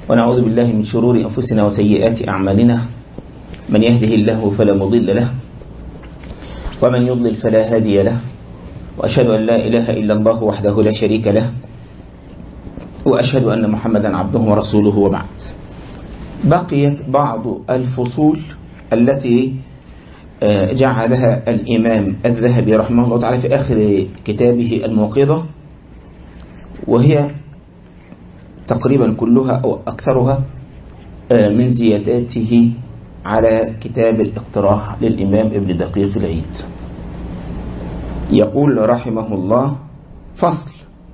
ونعوذ بالله من شرور أنفسنا وسيئات أعمالنا، من يهده الله فلا مضل له ومن يضلل فلا هادي له، وأشهد أن لا إله إلا الله وحده لا شريك له، وأشهد أن محمدا عبده ورسوله. وبعد، بقيت بعض الفصول التي جعلها الإمام الذهبي رحمه الله تعالى في آخر كتابه الموقظة، وهي تقريبا كلها أو أكثرها من زياداته على كتاب الاقتراح للإمام ابن دقيق العيد. يقول رحمه الله: فصل: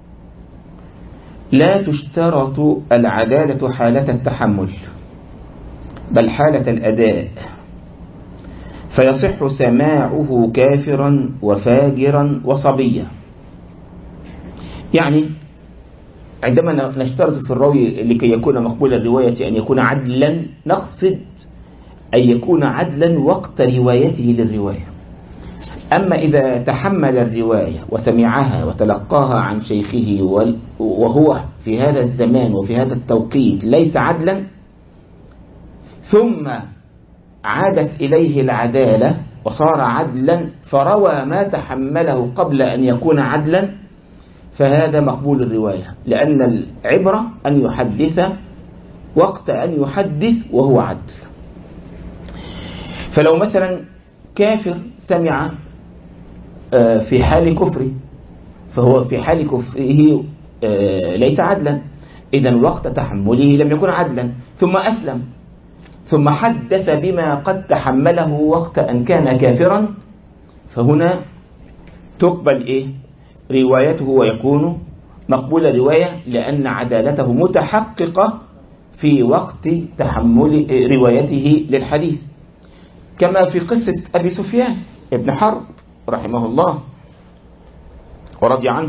لا تشترط العدالة حالة التحمل بل حالة الأداء، فيصح سماعه كافرا وفاجرا وصبيا. يعني عندما نشترط في الراوي لكي يكون مقبول الرواية أن يكون عدلا، نقصد أن يكون عدلا وقت روايته للرواية. أما إذا تحمل الرواية وسمعها وتلقاها عن شيخه وهو في هذا الزمان وفي هذا التوقيت ليس عدلا، ثم عادت إليه العدالة وصار عدلا فروى ما تحمله قبل أن يكون عدلا، فهذا مقبول الرواية، لأن العبرة أن يحدث وقت أن يحدث وهو عدل. فلو مثلا كافر سمع في حال كفره، فهو في حال كفره ليس عدلا، إذن وقت تحمله لم يكن عدلا. ثم أسلم ثم حدث بما قد تحمله وقت أن كان كافرا، فهنا تقبل روايته ويكون مقبول الرواية، لأن عدالته متحققة في وقت تحمل روايته للحديث، كما في قصة أبي سفيان ابن حرب رحمه الله ورضي عنه،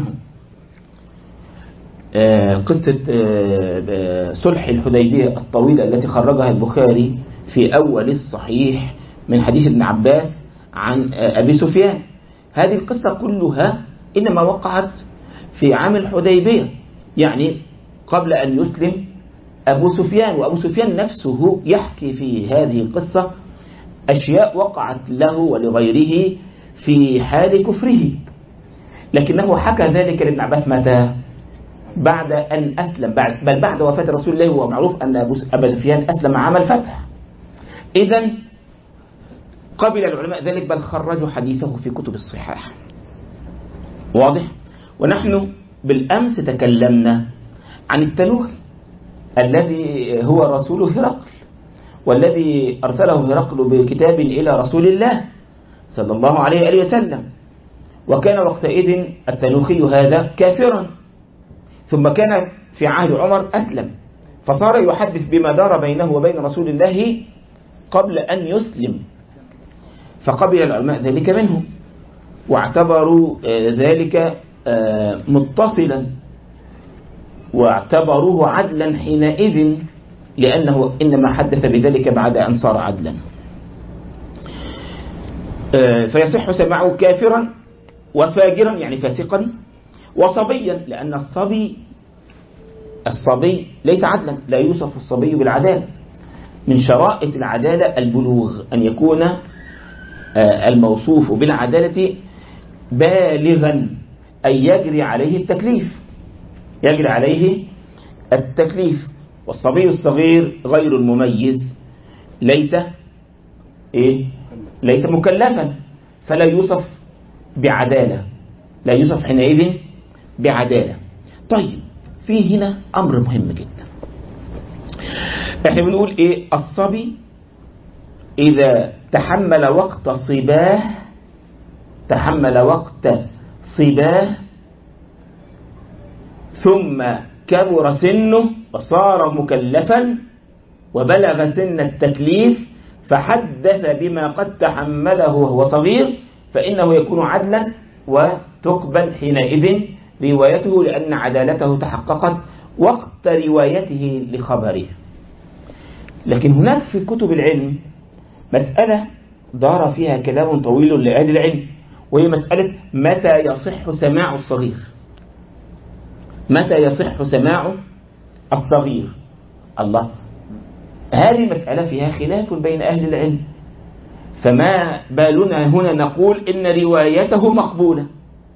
قصة صلح الحديبية الطويلة التي خرجها البخاري في أول الصحيح من حديث ابن عباس عن أبي سفيان. هذه القصة كلها إنما وقعت في عام الحديبية، يعني قبل أن يسلم أبو سفيان، وأبو سفيان نفسه يحكي في هذه القصة أشياء وقعت له ولغيره في حال كفره، لكنه حكى ذلك لابن عباس متى؟ بعد أن أسلم، بل بعد وفاة رسول الله. هو معروف أن أبا سفيان أسلم عام الفتح، إذن قبل العلماء ذلك، بل خرجوا حديثه في كتب الصحاح. واضح؟ ونحن بالأمس تكلمنا عن التنوخي الذي هو رسول هرقل، والذي أرسله هرقل بكتاب إلى رسول الله صلى الله عليه وآله وسلم، وكان وقتئذ التنوخي هذا كافرا، ثم كان في عهد عمر أسلم، فصار يحدث بما دار بينه وبين رسول الله قبل أن يسلم، فقبل العلماء ذلك منه واعتبروا ذلك متصلا واعتبروه عدلا حينئذ، لأنه إنما حدث بذلك بعد أن صار عدلا. فيصح سماعه كافرا وفاجرا، يعني فاسقا، وصبيا، لأن الصبي ليس عدلا، لا يوصف الصبي بالعدالة. من شرائط العدالة البلوغ، أن يكون الموصوف بالعدالة بالغا، أي يجري عليه التكليف. والصبي الصغير غير المميز ليس مكلفا، فلا يوصف بعدالة، لا يوصف حينئذ بعدالة. طيب، في هنا أمر مهم جدا. احنا بنقول الصبي إذا تحمل وقت صباه ثم كبر سنه وصار مكلفا وبلغ سن التكليف فحدث بما قد تحمله وهو صغير، فإنه يكون عدلا وتقبل حينئذ روايته، لأن عدالته تحققت وقت روايته لخبره. لكن هناك في كتب العلم مسألة دار فيها كلام طويل لأهل العلم، وهي مسألة متى يصح سماع الصغير. الله، هذه مسألة فيها خلاف بين أهل العلم، فما بالنا هنا نقول إن روايته مقبولة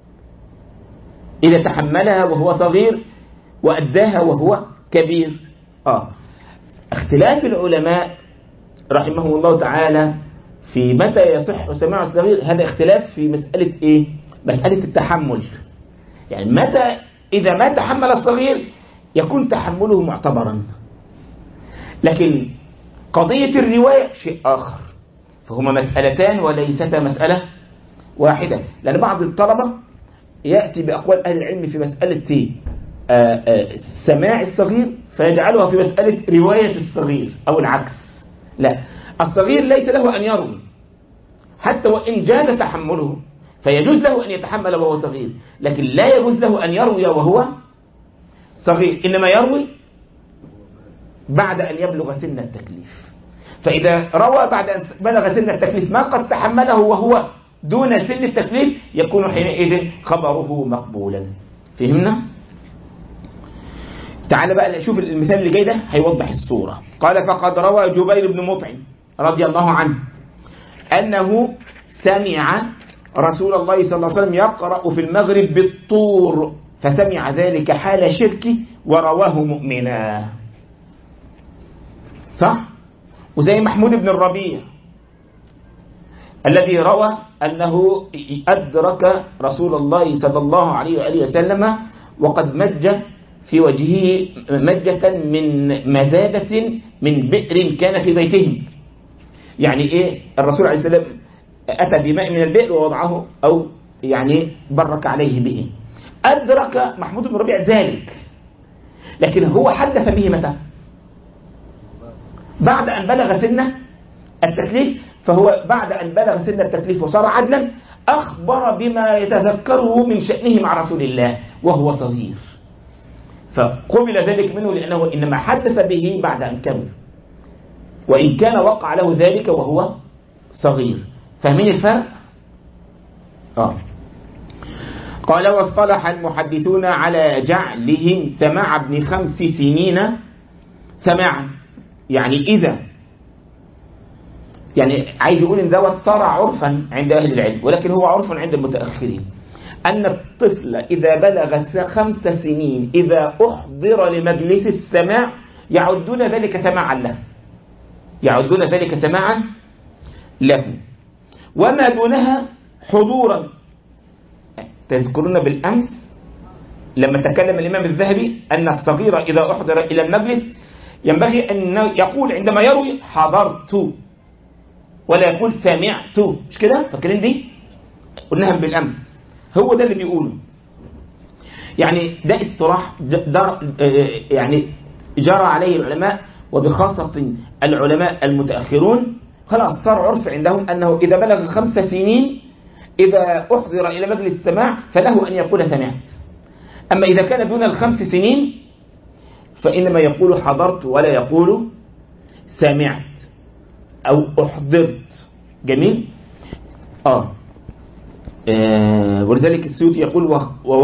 إذا تحملها وهو صغير وأداها وهو كبير. اختلاف العلماء رحمه الله تعالى في متى يصح سماع الصغير، هذا اختلاف في مسألة إيه؟ مسألة التحمل. يعني متى إذا ما تحمل الصغير يكون تحمله معتبرا، لكن قضية الرواية شيء آخر، فهما مسألتان وليستا مسألة واحدة. لأن بعض الطلبة يأتي بأقوال أهل العلم في مسألة سماع الصغير فيجعلها في مسألة رواية الصغير أو العكس. لا، الصغير ليس له أن يروي حتى وإن جاز تحمله، فيجوز له أن يتحمل وهو صغير، لكن لا يجوز له أن يروي وهو صغير، إنما يروي بعد أن يبلغ سن التكليف. فإذا روى بعد أن بلغ سن التكليف ما قد تحمله وهو دون سن التكليف يكون حينئذ خبره مقبولا. فهمنا؟ تعال بقى نشوف المثال اللي جاي ده هيوضح الصورة. قال: فقد روى جبير بن مطعم رضي الله عنه أنه سمع رسول الله صلى الله عليه وسلم يقرأ في المغرب بالطور، فسمع ذلك حال شركه ورواه مؤمنا. صح؟ وزي محمود بن الربيع الذي روى أنه أدرك رسول الله صلى الله عليه وآله وسلم وقد مج في وجهه مجة من مزادة من بئر كان في بيتهم. يعني إيه؟ الرسول عليه السلام أتى بماء من البئر ووضعه أو يعني برك عليه به. أدرك محمود بن ربيع ذلك، لكن هو حدث به متى؟ بعد أن بلغ سن التكليف. فهو بعد أن بلغ سن التكليف وصار عدلا أخبر بما يتذكره من شأنه مع رسول الله وهو صغير، فقبل ذلك منه لأنه إنما حدث به بعد أن كبر، وإن كان وقع له ذلك وهو صغير. فاهمين الفرق؟ قال: واصطلح المحدثون على جعلهم سماع ابن 5 سنين سماعا. يعني إذا عايز يقول إن دوت صار عرفا عند أهل العلم، ولكن هو عرف عند المتأخرين، أن الطفل إذا بلغ 5 سنين إذا أحضر لمجلس السماع يعدون ذلك سماعا له، يعدون ذلك سماعا له، وما دونها حضورا. تذكرون بالأمس لما تكلم الإمام الذهبي أن الصغير إذا أحضر إلى المجلس ينبغي أن يقول عندما يروي حضرت ولا يقول سمعت، مش كده؟ فاكرين دي؟ قلناها بالأمس. هو ده اللي بيقوله، يعني ده اصطلاح يعني جرى عليه العلماء، وبخاصة العلماء المتأخرون خلاص صار عرف عندهم أنه إذا بلغ 5 سنين إذا أحضر إلى مجلس السماع فله أن يقول سمعت. أما إذا كان دون 5 سنين فإنما يقول حضرت ولا يقول سمعت أو أحضرت. جميل؟ ولذلك السيوطي يقول: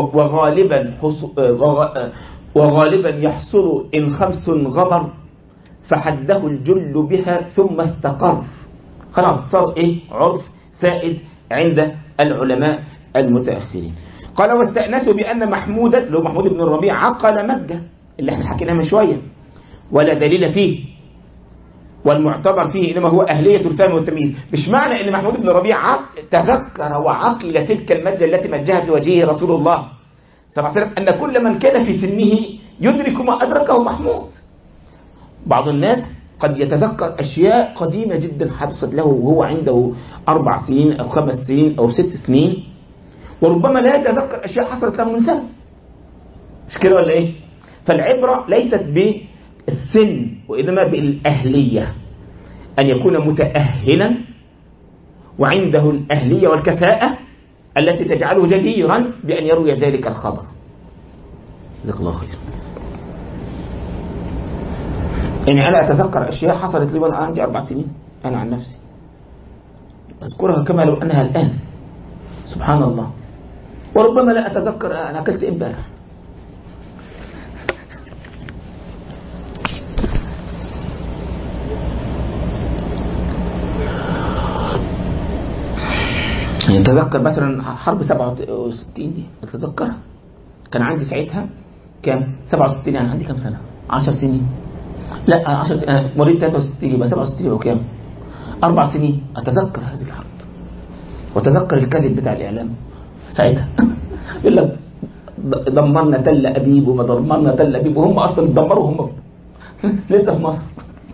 وغالبا يحصل إن 5 غبر فحده الجل بها ثم استقر. خلاص صار إيه؟ عرف سائد عند العلماء المتأخرين. قال: واستأنسوا بأن محمودا لو محمود بن الربيع عقل مجة اللي احنا حكيناها من شوية ولا دليل فيه، والمعتبر فيه إنما هو أهلية الفهم والتمييز. مش معنى أن محمود بن الربيع تذكر وعقل تلك المجة التي مجها في وجهه رسول الله صلى الله عليه وسلم أن كل من كان في سنه يدرك ما أدركه محمود. بعض الناس قد يتذكر أشياء قديمة جدا حدثت له وهو عنده 4 سنين أو 5 سنين أو 6 سنين، وربما لا يتذكر أشياء حصلت له من سنة. مش كده ولا إيه؟ فالعبرة ليست بالسن وإنما بالأهلية، أن يكون متأهلا وعنده الأهلية والكفاءة التي تجعله جديرا بأن يروي ذلك الخبر. جزاك الله خير. يعني أنا أتذكر أشياء حصلت لي وأنا عندي 4 سنين، أنا عن نفسي أذكرها كما لو أنها الآن. سبحان الله. وربما لا أتذكر أنا أكلت إمبارح. يعني تذكر مثلا حرب 67 دي، أتذكرها كان عندي ساعتها كام 67، يعني عندي كام سنة؟ 10 سنين. لا 10 سنين، أنا مريض 63 يبقى 67 يبقى كام؟ 4 سنين. أتذكر هذه الحرب وتذكر الكذب بتاع الإعلام ساعتها يقول لك دمرنا تل أبيب وما دمرنا تل أبيب، وهم أصلا دمروا هم لسه في مصر.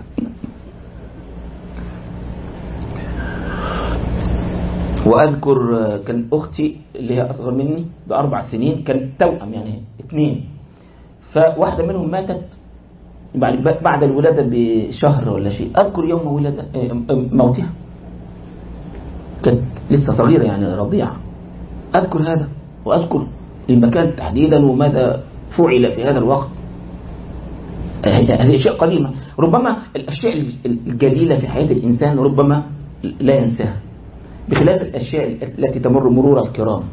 وأذكر كان أختي اللي هي أصغر مني ب4 سنين، كانت توأم يعني 2، فواحدة منهم ماتت بعد الولادة بشهر ولا شيء. أذكر يوم ولادة موتها، كانت لسه صغيرة يعني رضيعة. أذكر هذا وأذكر المكان تحديدا وماذا فعل في هذا الوقت. هذه أشياء قديمة، ربما الأشياء الجليلة في حياة الإنسان ربما لا ينساها، بخلاف الأشياء التي تمر مرور الكرام.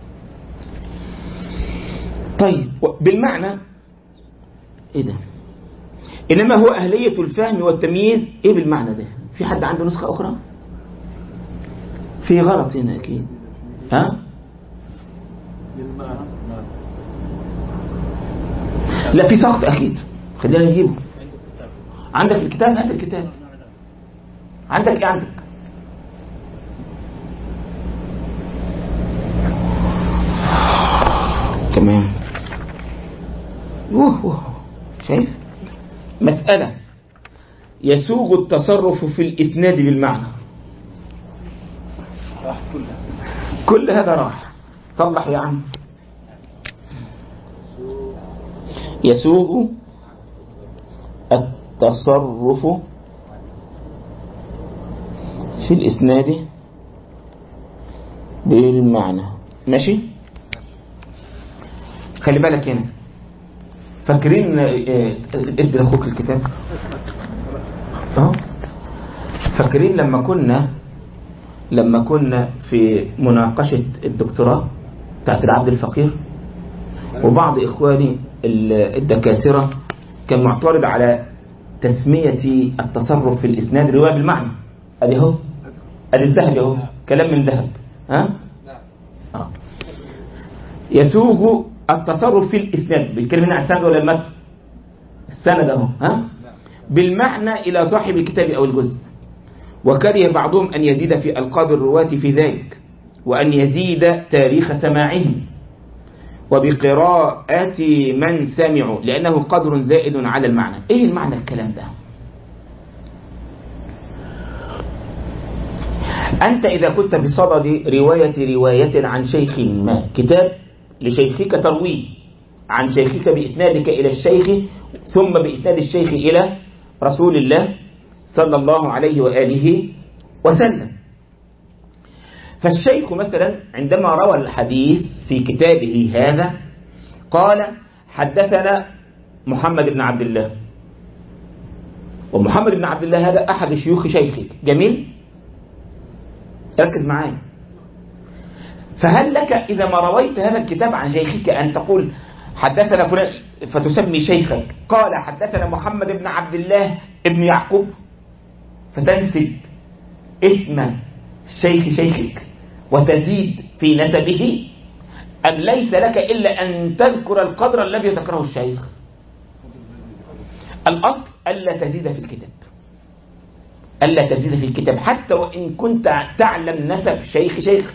طيب بالمعنى إيه ده؟ إنما هو أهلية الفهم والتمييز. إيه بالمعنى ده؟ في حد عنده نسخة أخرى؟ في غلط هنا أكيد. ها؟ لا في سقط أكيد، خلينا نجيبه. عندك الكتاب؟ هات الكتاب. عندك إيه عندك؟ تمام. شايف؟ مسألة يسوغ التصرف في الإسناد بالمعنى. كل هذا راح صلح يا عم. يسوغ التصرف في الإسناد بالمعنى. ماشي؟ خلي بالك هنا، فاكرين ادي لاخوك الكتاب؟ فاكرين لما كنا في مناقشة الدكتوراه بتاعت العبد الفقير، وبعض إخواني الدكاترة كان معترض على تسمية التصرف في الإسناد رواية بالمعنى. أدي هو، أدي الذهب اهو، كلام من ذهب. يسوغ التصرف في الإسناد بالكلمة عن السند ولا المتن؟ السند اهو. بالمعنى إلى صاحب الكتاب أو الجزء. وكره بعضهم أن يزيد في ألقاب الرواة في ذلك، وأن يزيد تاريخ سماعهم وبقراءة من سمعوا، لأنه قدر زائد على المعنى. إيه المعنى الكلام ده؟ أنت إذا كنت بصدد رواية عن شيخ ما، كتاب لشيخك ترويه عن شيخك بإسنادك إلى الشيخ، ثم بإسناد الشيخ إلى رسول الله صلى الله عليه وآله وسلم. فالشيخ مثلا عندما روى الحديث في كتابه هذا قال حدثنا محمد بن عبد الله، ومحمد بن عبد الله هذا أحد شيوخ شيخك. جميل؟ ركز معايا. فهل لك إذا ما رويت هذا الكتاب عن شيخك أن تقول حدثنا فلان، فتسمي شيخك قال حدثنا محمد بن عبد الله ابن يعقوب، فتنسب اسم شيخك وتزيد في نسبه، أم ليس لك إلا أن تذكر القدر الذي ذكره الشيخ؟ الأصل ألا تزيد في الكتاب، ألا تزيد في الكتاب حتى وإن كنت تعلم نسب شيخك،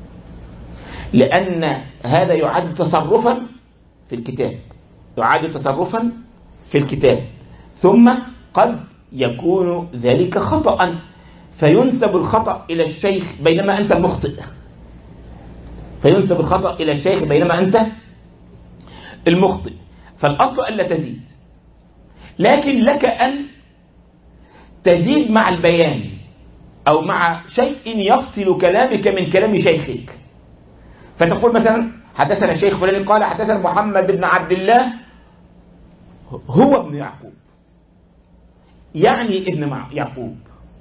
لأن هذا يعد تصرفا في الكتاب، يعد تصرفا في الكتاب. ثم قد يكون ذلك خطأ، فينسب الخطأ إلى الشيخ بينما أنت المخطئ، فينسب الخطأ إلى الشيخ بينما أنت المخطئ. فالأصل ألا تزيد، لكن لك أن تزيد مع البيان أو مع شيء يفصل كلامك من كلام شيخك. فتقول مثلا حدثنا الشيخ فلان قال حدثنا محمد بن عبد الله هو ابن يعقوب، يعني ابن يعقوب،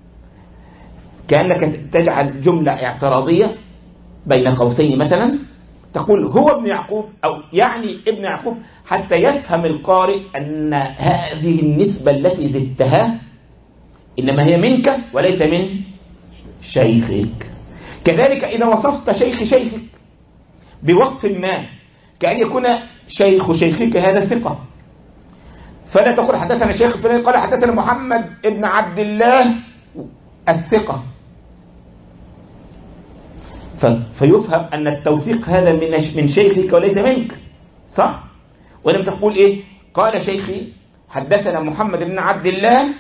كأنك تجعل جملة اعتراضية بين قوسين مثلا، تقول هو ابن يعقوب أو يعني ابن يعقوب، حتى يفهم القارئ أن هذه النسبة التي زدتها إنما هي منك وليس من شيخك. كذلك إذا وصفت شيخك بوصف ما كأن يكون شيخ شيخك هذا ثقة، فلا تقول حدثنا شيخ فلان قال حدثنا محمد ابن عبد الله الثقة، فيفهم أن التوثيق هذا من شيخك وليس منك، صح؟ ولم تقول إيه قال شيخي حدثنا محمد بن عبد الله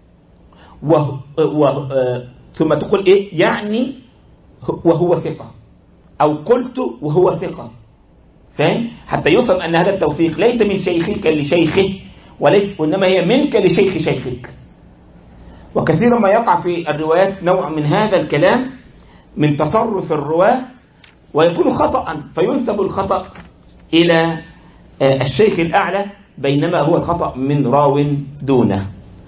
ثم تقول إيه يعني وهو ثقة، أو قلت وهو ثقة، فاهم؟ حتى يفهم أن هذا التوثيق ليس من شيخك لشيخه وإنما هي منك لشيخ شيخك. وكثيرا ما يقع في الروايات نوع من هذا الكلام من تصرف الرواة ويكون خطأ، فينسب الخطأ إلى الشيخ الأعلى بينما هو الخطأ من راو دونه.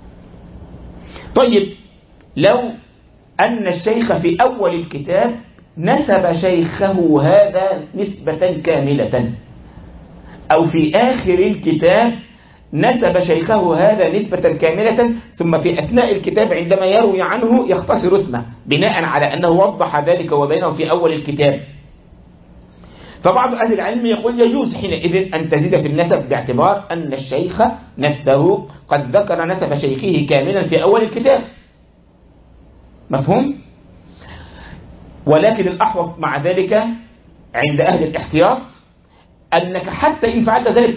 طيب لو أن الشيخ في أول الكتاب نسب شيخه هذا نسبة كاملة، أو في آخر الكتاب نسب شيخه هذا نسبة كاملة، ثم في أثناء الكتاب عندما يروي عنه يختصر اسمه بناء على أنه وضح ذلك وبينه في أول الكتاب، فبعض أهل العلم يقول يجوز حينئذ أن تزيد في النسب باعتبار أن الشيخ نفسه قد ذكر نسب شيخه كاملا في أول الكتاب. مفهوم؟ ولكن الأحوط مع ذلك عند أهل الاحتياط أنك حتى إن فعلت ذلك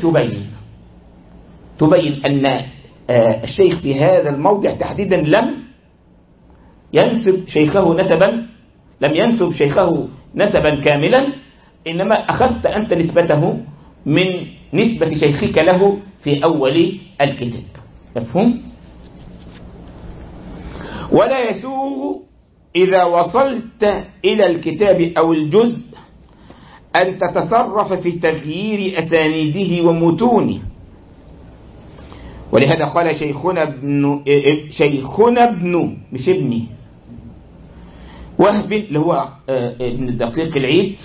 تبين أن الشيخ في هذا الموضع تحديدا لم ينسب شيخه نسبا كاملا، إنما أخذت أنت نسبته من نسبة شيخك له في أول الكتاب. مفهوم؟ ولا يسوغ إذا وصلت إلى الكتاب أو الجزء أن تتصرف في تغيير أسانيده ومتونه، ولهذا قال شيخنا ابن مش ابني وهب اللي هو ابن دقيق العيد،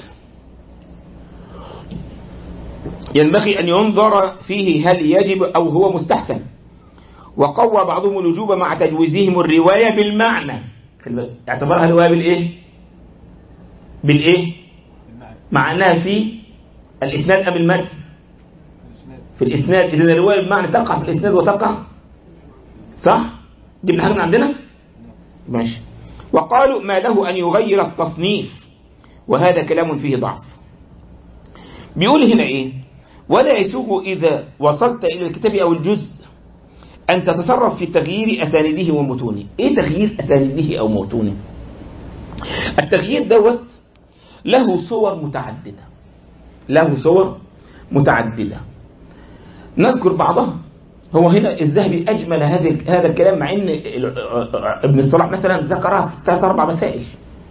ينبغي أن ينظر فيه هل يجب أو هو مستحسن، وقوى بعضهم الوجوب مع تجويزهم الرواية بالمعنى، اعتبرها الرواية بالإيه مع أنها في الإسناد أم المتن؟ في الإسناد. إذن الرواية بالمعنى تقع في الإسناد وتقع، صح؟ جبنا حاجة من عندنا؟ ماشي. وقالوا ما له أن يغير التصنيف، وهذا كلام فيه ضعف. بيقول هنا إيه؟ ولا يسوغ إذا وصلت إلى الكتاب أو الجزء أن تتصرف في تغيير أسانيده ومتونه. إيه تغيير أسانيده أو متونه؟ التغيير دوت له صور متعددة، نذكر بعضها. هو هنا الذهبي أجمل هذا الكلام، مع أن ابن الصلاح مثلا ذكرها في 3-4 مسائل.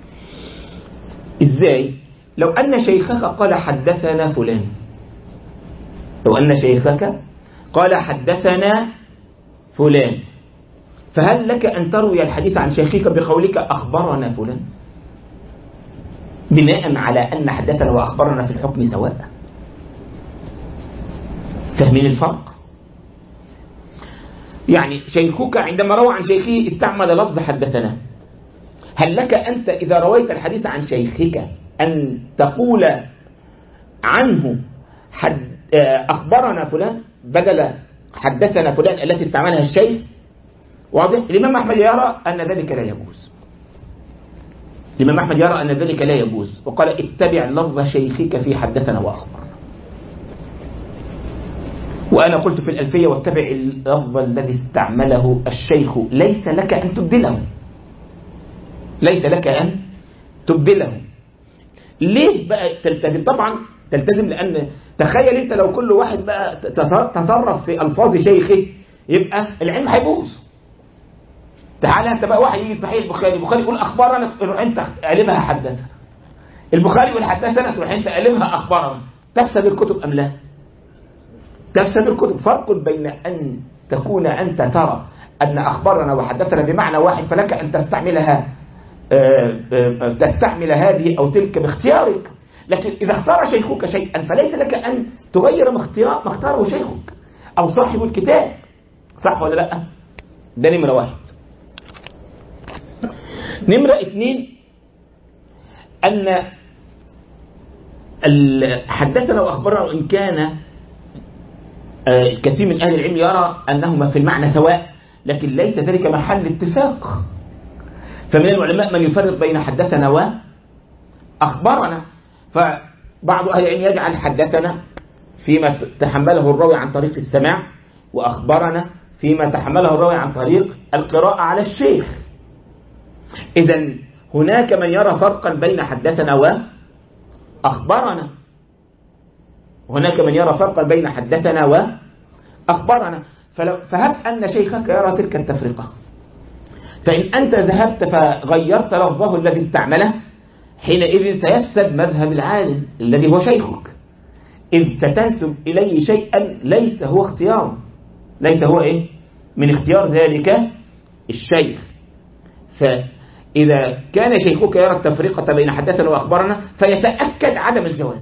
إزاي؟ لو أن شيخك قال حدثنا فلان، لو أن شيخك قال حدثنا فلان، فهل لك أن تروي الحديث عن شيخك بقولك أخبرنا فلان، بناء على أن حدثنا وأخبرنا في الحكم سواء؟ فاهمين الفرق؟ يعني شيخك عندما روى عن شيخه استعمل لفظ حدثنا، هل لك أنت إذا رويت الحديث عن شيخك أن تقول عنه أخبرنا فلان بدل حدثنا فلان التي استعملها الشيخ؟ واضح؟ الإمام أحمد يرى أن ذلك لا يجوز، وقال اتبع لفظ شيخك في حدثنا وأخبرنا. وأنا قلت في الألفية واتبع اللفظ الذي استعمله الشيخ، ليس لك أن تبدله. ليه بقى تلتزم؟ طبعا تلتزم لأن تخيل أنت لو كل واحد بقى تصرف في ألفاظ شيخه يبقى العلم هيبوظ. تعالى أنت بقى واحد يجي في صحيح البخاري يقول أخبارنا، تروح أنت قلبها حدثنا. البخاري يقول حدثنا، تروح أنت قلبها أخبارنا. تفسد الكتب أم لا؟ تفسد الكتب. فرق بين أن تكون أنت ترى أن أخبرنا وحدثنا بمعنى واحد فلك أن تستعمل هذه أو تلك باختيارك، لكن إذا اختار شيخك شيئا فليس لك أن تغير ما اختاره شيخك أو صاحب الكتاب. صح ولا لا؟ ده نمرة 1. نمرة 2، أن حدثنا وأخبرنا، وإن كان كثير من أهل العلم يرى أنهما في المعنى سواء، لكن ليس ذلك محل اتفاق. فمن العلماء من يفرق بين حدثنا وأخبرنا، فبعض أهل العلم يجعل حدثنا فيما تحمله الراوي عن طريق السماع، وأخبرنا فيما تحمله الراوي عن طريق القراءة على الشيخ. إذن هناك من يرى فرقا بين حدثنا وأخبرنا، هناك من يرى فرقا بين حدثنا وأخبرنا. فهب أن شيخك يرى تلك التفرقة، فإن أنت ذهبت فغيرت لفظه الذي استعمله، حينئذ سيفسد مذهب العالم الذي هو شيخك، إذ ستنسب إليه شيئا ليس هو اختياره، ليس هو من اختيار ذلك الشيخ. فإذا كان شيخك يرى التفرقة بين حدثنا وأخبرنا فيتأكد عدم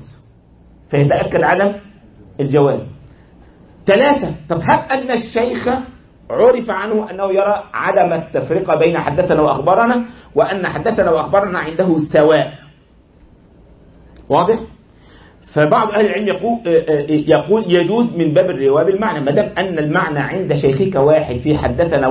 الجواز. 3. طب هب أن الشيخ عرف عنه أنه يرى عدم التفرقة بين حدثنا وأخبرنا، وأن حدثنا وأخبرنا عنده سواء، واضح؟ فبعض أهل العلم يقول يجوز من باب الرواية بالمعنى، ما دام أن المعنى عند شيخك واحد في حدثنا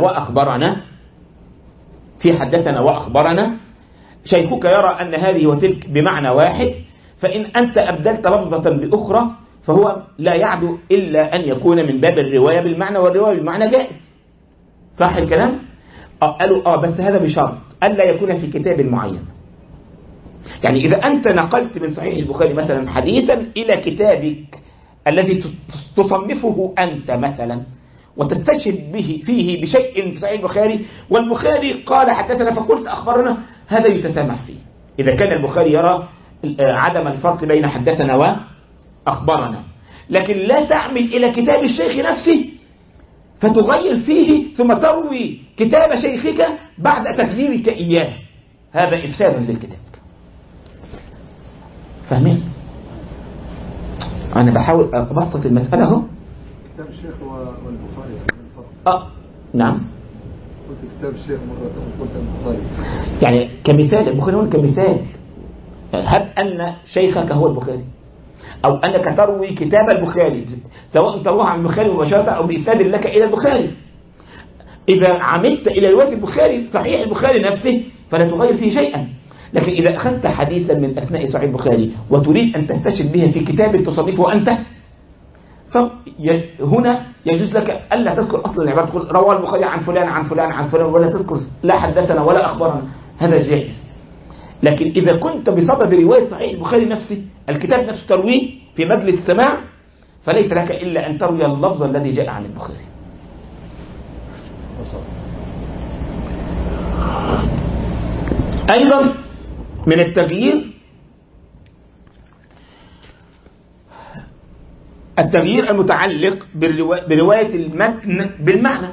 وأخبرنا، شيخك يرى أن هذه وتلك بمعنى واحد، فإن أنت أبدلت لفظة بأخرى فهو لا يعدو إلا أن يكون من باب الرواية بالمعنى، والرواية بالمعنى جائز. صح الكلام؟ قالوا بس هذا بشرط ألا يكون في كتاب معين. يعني إذا أنت نقلت من صحيح البخاري مثلا حديثا إلى كتابك الذي تصنفه أنت مثلا، وتستشهد فيه بشيء في صحيح البخاري، والبخاري قال حدثنا فقلت أخبرنا، هذا يتسامح فيه إذا كان البخاري يرى عدم الفرق بين حدثنا وأخبرنا. لكن لا تعمل إلى كتاب الشيخ نفسه فتغير فيه ثم تروي كتاب شيخك بعد تغييرك إياه، هذا إفساد للكتاب. فاهمين؟ أنا بحاول أبسط المسألة اهو. كتاب الشيخ والبخاري نعم، قلت كتاب الشيخ مرة قلت البخاري، يعني كمثال البخاري هو كمثال. هب أن شيخك هو البخاري، أو أنك تروي كتاب البخاري، سواء تروح عن البخاري مباشرة أو بإسناد لك إلى البخاري. إذا عمدت إلى رواية البخاري صحيح البخاري نفسه فلا تغير فيه شيئا. لكن إذا أخذت حديثا من أثناء صحيح البخاري وتريد أن تستشهد به في كتاب تصنفه أنت، فهنا يجوز لك ألا تذكر أصل العبارة، تقول رواه البخاري عن فلان عن فلان عن فلان، ولا تذكر لا حدثنا ولا أخبرنا، هذا جائز. لكن إذا كنت بصدد رواية صحيح البخاري نفسه، الكتاب نفسه ترويه في مجلس السماع، فليس لك إلا أن تروي اللفظ الذي جاء عن البخاري. أيضا من التغيير المتعلق برواية المتن بالمعنى،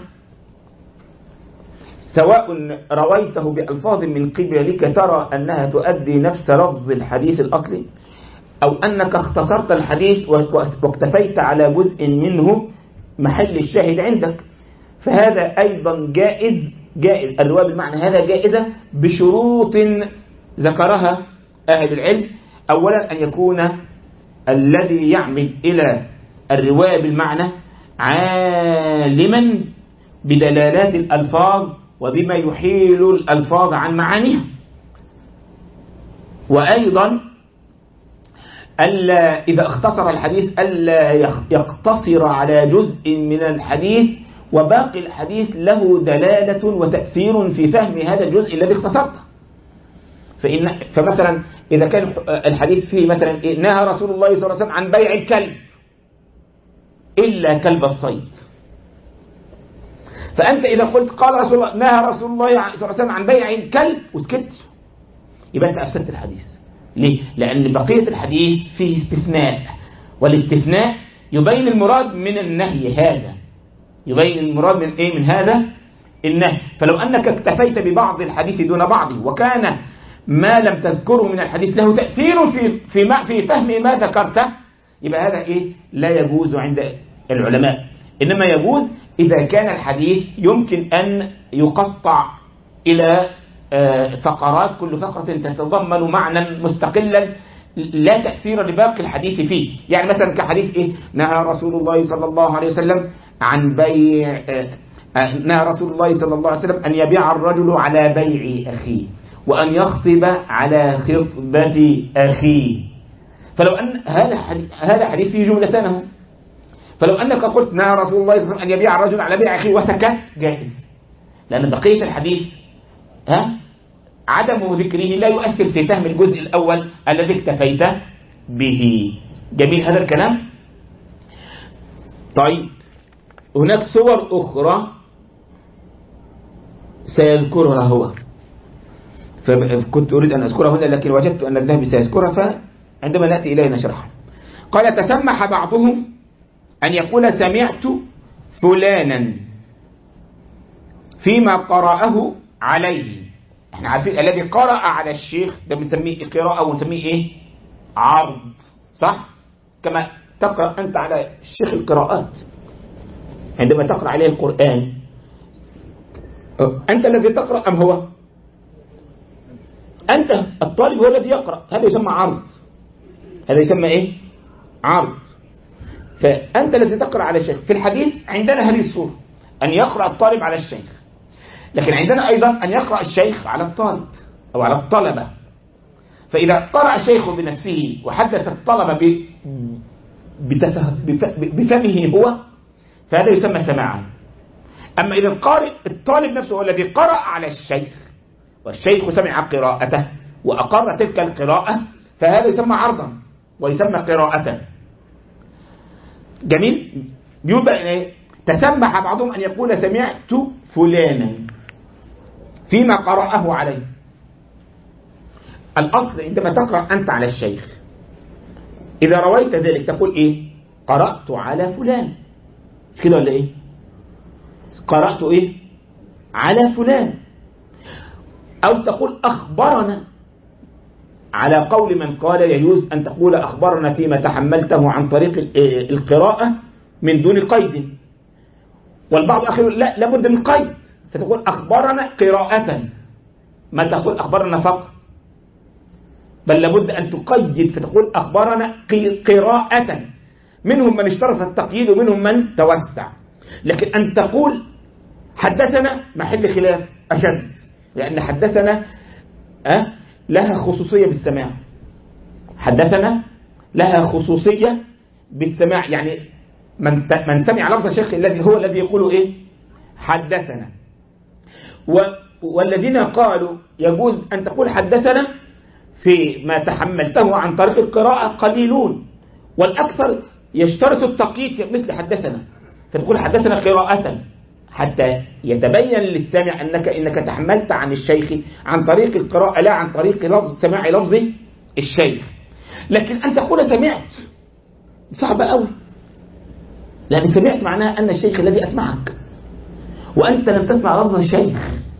سواء رويته بألفاظ من قبلك ترى أنها تؤدي نفس لفظ الحديث الأصلي، أو أنك اختصرت الحديث واكتفيت على جزء منه محل الشاهد عندك، فهذا أيضا جائز الرواية بالمعنى هذا جائزة بشروط ذكرها أهل العلم. أولا أن يكون الذي يعمد إلى الرواية بالمعنى عالما بدلالات الألفاظ وبما يحيل الألفاظ عن معانيها. وأيضا ألا إذا اختصر الحديث ألا يقتصر على جزء من الحديث وباقي الحديث له دلالة وتأثير في فهم هذا الجزء الذي اختصرته. فمثلا إذا كان الحديث فيه مثلا نهى رسول الله صلى الله عليه وسلم عن بيع الكلب إلا كلب الصيد، فأنت إذا قلت قال رسول الله نهى رسول الله صلى الله عليه وسلم عن بيع الكلب وسكت، يبقى أنت أفسدت الحديث. ليه؟ لأن بقية الحديث فيه استثناء، والاستثناء يبين المراد من النهي، هذا يبين المراد من إيه؟ من هذا النهي. فلو أنك اكتفيت ببعض الحديث دون بعضه وكان ما لم تذكره من الحديث له تأثير في فهم ما ذكرته، يبقى هذا إيه؟ لا يجوز عند العلماء. إنما يجوز إذا كان الحديث يمكن أن يقطع إلى فقرات، كل فقرة تتضمن معنى مستقلا لا تأثير لباقي الحديث فيه. يعني مثلا كحديث إيه؟ نهى رسول الله صلى الله عليه وسلم عن بيع نهى رسول الله صلى الله عليه وسلم أن يبيع الرجل على بيع أخيه وأن يخطب على خطبة أخيه. فلو أن هذا حديث فيه جملتان، فلو أنك قلت نهى رسول الله صلى الله عليه وسلم أن يبيع الرجل على بيع أخيه وسكت جائز، لأن بقية الحديث عدم ذكره لا يؤثر في فهم الجزء الأول الذي اكتفيت به. جميل هذا الكلام؟ طيب هناك صور أخرى سيذكرها هو، فكنت أريد أن أذكرها هنا لكن وجدت أن الذهبي سيذكرها، فعندما نأتي إليه نشرحها. قال تسمح بعضهم أن يقول سمعت فلانا فيما قرأه عليه. احنا عارفين الذي قرأ على الشيخ ده بنسميه قراءة ونسميه ايه؟ عرض، صح؟ كما تقرأ أنت على الشيخ القراءات عندما تقرأ عليه القرآن، أنت الذي تقرأ أم هو؟ أنت الطالب هو الذي يقرأ، هذا يسمى عرض، هذا يسمى ايه؟ عرض. فأنت الذي تقرأ على الشيخ. في الحديث عندنا هذه الصورة أن يقرأ الطالب على الشيخ، لكن عندنا أيضا أن يقرأ الشيخ على الطالب أو على الطلبة. فإذا قرأ الشيخ بنفسه وحدث الطلبة بفمه هو فهذا يسمى سماعا. أما إذا الطالب نفسه هو الذي قرأ على الشيخ والشيخ سمع قراءته وأقر تلك القراءة فهذا يسمى عرضا ويسمى قراءة. جميل؟ يبقى تسمح بعضهم أن يقول سمعت فلانا فيما قرأه عليه. الأصل عندما تقرأ أنت على الشيخ إذا رويت ذلك تقول إيه؟ قرأت على فلان، مش كده ولا إيه؟ قرأت إيه؟ على فلان. أو تقول أخبرنا على قول من قال يجوز أن تقول أخبرنا فيما تحملته عن طريق القراءة من دون قيد، والبعض آخر لا لابد من قيد، فتقول أخبرنا قراءة، ما تقول أخبرنا فقط، بل لابد أن تقيد فتقول أخبرنا قراءة. منهم من اشترط التقييد ومنهم من توسع، لكن أن تقول حدثنا محل خلاف أشد، لأن حدثنا لها خصوصية بالسماع، حدثنا لها خصوصية بالسماع، يعني من سمع لفظ الشيخ الذي هو الذي يقول إيه؟ حدثنا. والذين قالوا يجوز أن تقول حدثنا في ما تحملته عن طريق القراءة قليلون، والأكثر يشترط التقييد مثل حدثنا، فتقول حدثنا قراءة حتى يتبين للسامع إنك تحملت عن الشيخ عن طريق القراءة لا عن طريق سماع لفظ الشيخ. لكن أن تقول سمعت صعب قوي، لأن سمعت معناها أن الشيخ الذي أسمعك وأنت لم تسمع لفظ الشيخ،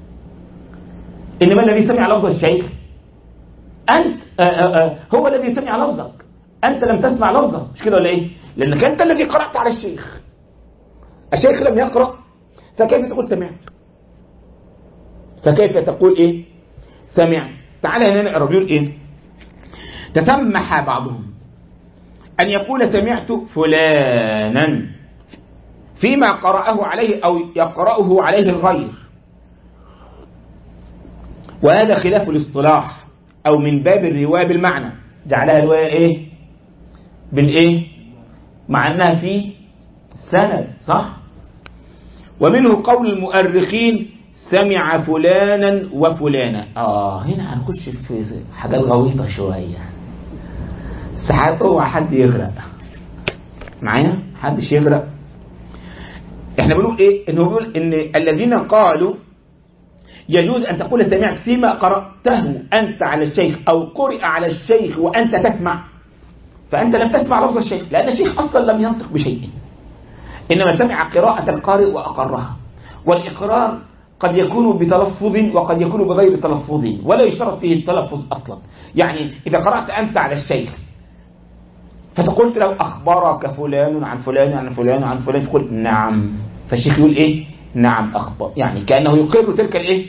إنما الذي سمع لفظ الشيخ أنت هو الذي سمع لفظك، أنت لم تسمع لفظه، مش كده ولا إيه؟ لأنك أنت الذي قرأت على الشيخ، الشيخ لم يقرأ، فكيف تقول سمعت؟ فكيف تقول إيه؟ سمعت. تعالى هنا نقرأ بيقول إيه؟ تسمح بعضهم أن يقول سمعت فلانا فيما قرأه عليه أو يقرأه عليه الغير، وهذا خلاف الاصطلاح أو من باب الرواية بالمعنى، جعلها الرواية إيه؟ بالإيه؟ مع أنها في سند، صح؟ ومنه قول المؤرخين سمع فلانا وفلانا. هنا هنخش في حاجات غويطة شوية، السحاب اوعى حد يغرق معايا، حدش يغرق. احنا بنقول ايه؟ انه بيقول ان الذين قالوا يجوز ان تقول سمعت فيما قرأته انت على الشيخ او قرئ على الشيخ وانت تسمع، فانت لم تسمع لفظ الشيخ لان الشيخ اصلا لم ينطق بشيء، انما سمع قراءة القارئ واقرها، والاقرار قد يكون بتلفظ وقد يكون بغير تلفظ ولا يشترط فيه التلفظ اصلا. يعني اذا قرأت انت على الشيخ فتقول له أخبرك فلان عن فلان عن فلان عن فلان، تقول نعم، فالشيخ يقول إيه؟ نعم أخبر، يعني كأنه يقر تلك الإيه؟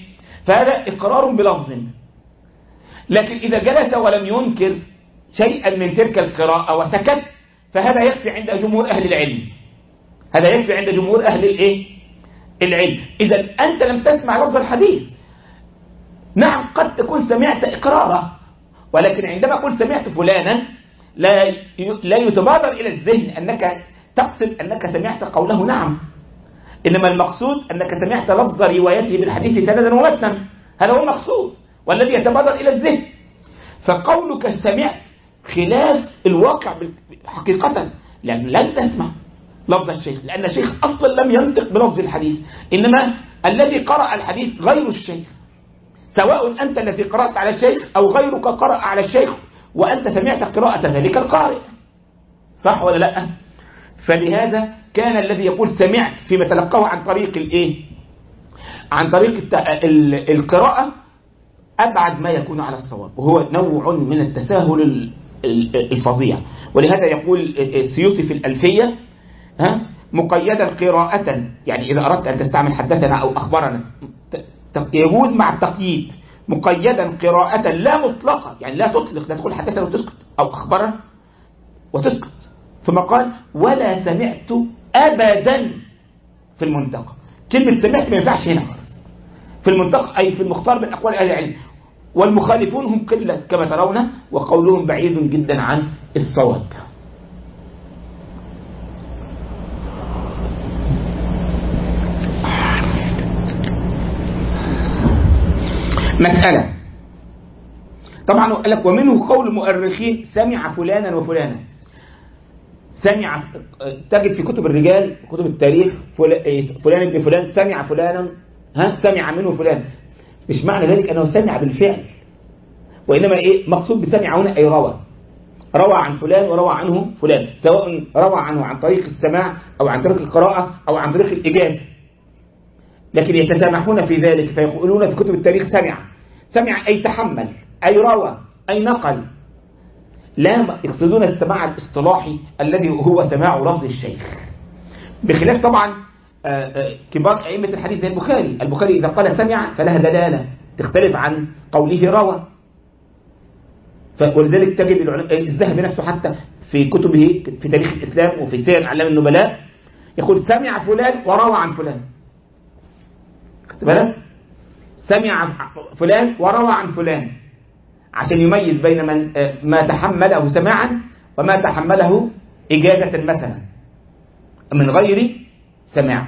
فهذا إقرار بلفظ. لكن إذا جلس ولم ينكر شيئا من تلك القراءة وسكت فهذا يكفي عند جمهور أهل العلم. هذا يكفي عند جمهور أهل العلم. إذا أنت لم تسمع لفظ الحديث، نعم قد تكون سمعت إقراره، ولكن عندما قلت سمعت فلانا لا يتبادر إلى الذهن أنك تقصد أنك سمعت قوله نعم، إنما المقصود أنك سمعت لفظ روايته بالحديث سندا ومتنا، هذا هو المقصود والذي يتبادر إلى الذهن. فقولك سمعت خلاف الواقع حقيقة، لأن لن تسمع لفظ الشيخ، لأن الشيخ أصلا لم ينطق بلفظ الحديث، إنما الذي قرأ الحديث غير الشيخ، سواء أنت الذي قرأت على الشيخ أو غيرك قرأ على الشيخ وأنت سمعت قراءة ذلك القارئ، صح ولا لا؟ فلهذا كان الذي يقول سمعت فيما تلقاه عن طريق عن طريق القراءة أبعد ما يكون على الصواب، وهو نوع من التساهل الفظيع. ولهذا يقول السيوطي في الألفية مقيدا قراءة، يعني إذا أردت أن تستعمل حدثنا أو أخبرنا يجوز مع التقييد، مقيدا قراءة لا مطلقة، يعني لا تطلق، لا تقول حدثنا وتسكت أو أخبرنا وتسكت. ثم قال ولا سمعت أبدا في المنتقى. كلمة سمعت ما ينفعش هنا خالص في المنتقى، أي في المختار من أقوال أهل العلم، والمخالفون هم قلة كما ترون، وقولهم بعيد جدا عن الصواب. مسألة طبعا قال لك ومنه قول المؤرخين سمع فلانا وفلانا. سمع تجد في كتب الرجال كتب التاريخ فلان ابن فلان سمع فلانا، سمع منه فلان، مش معنى ذلك أنه سمع بالفعل، وإنما مقصود بسمع هنا أي روى عن فلان وروى عنه فلان، سواء روى عنه عن طريق السماع أو عن طريق القراءة أو عن طريق الإجازة، لكن يتسامحون في ذلك فيقولون في كتب التاريخ سمع أي تحمل أي روى أي نقل، لا يقصدون السماع الاصطلاحي الذي هو سماع لفظ الشيخ، بخلاف طبعا كبار أئمة الحديث زي البخاري إذا قال سمع فلها دلالة تختلف عن قوله روى. ولذلك تجد الذهبي نفسه حتى في كتبه في تاريخ الإسلام وفي سير أعلام النبلاء يقول سمع فلان وروى عن فلان، سمع فلان وروى عن فلان، عشان يميز بين من ما تحمله سماعا وما تحمله إجازة مثلا من غير سماع.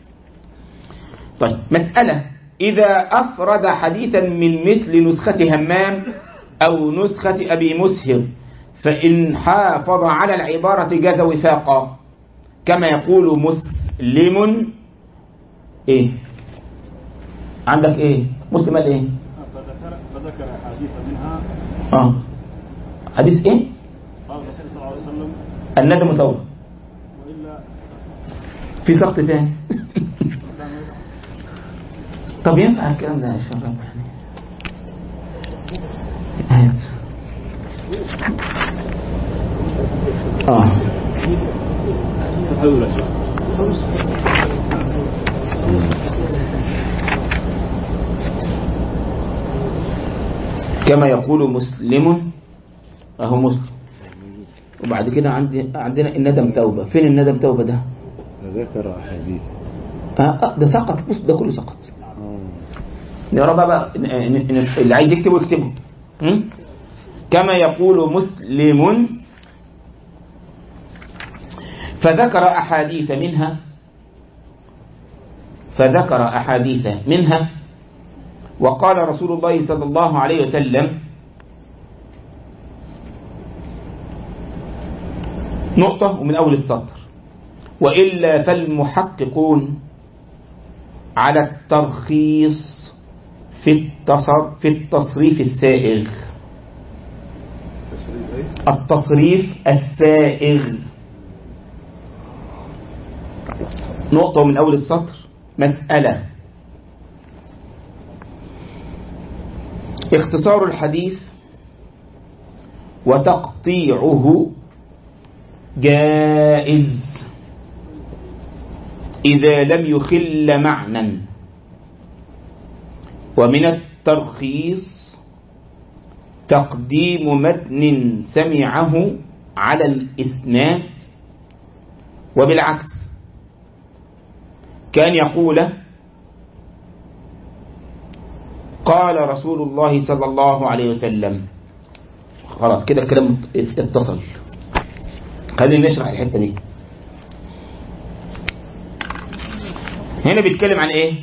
طيب مسألة إذا أفرد حديثا من مثل نسخة همام أو نسخة أبي مسهر فإن حافظ على العبارة جاز وفاقا، كما يقول مسلم عندك مسلم قال فذكر حديث منها حديث قال الرسول صلى الله عليه وسلم الندم توبة، وإلا في سقط ثاني. طب ينفع الكلام ده يا شباب؟ كما يقول مسلم اهو مسلم، وبعد كده عندنا الندم توبة. فين الندم توبة ده؟ ذكر حديث ده سقط، بص ده كله سقط. نقرا بقى اللي عايز يكتبه يكتبه. كما يقول مسلم فذكر أحاديث منها وقال رسول الله صلى الله عليه وسلم نقطة ومن أول السطر وإلا فالمحققون على الترخيص في التصريف السائغ. التصريف السائغ نقطة من أول السطر. مسألة اختصار الحديث وتقطيعه جائز إذا لم يخل معنى ومن الترخيص تقديم متن سمعه على الإسناد، وبالعكس كان يقول قال رسول الله صلى الله عليه وسلم. خلاص كده الكلام اتصل. خلينا نشرح الحتة دي. هنا بيتكلم عن ايه؟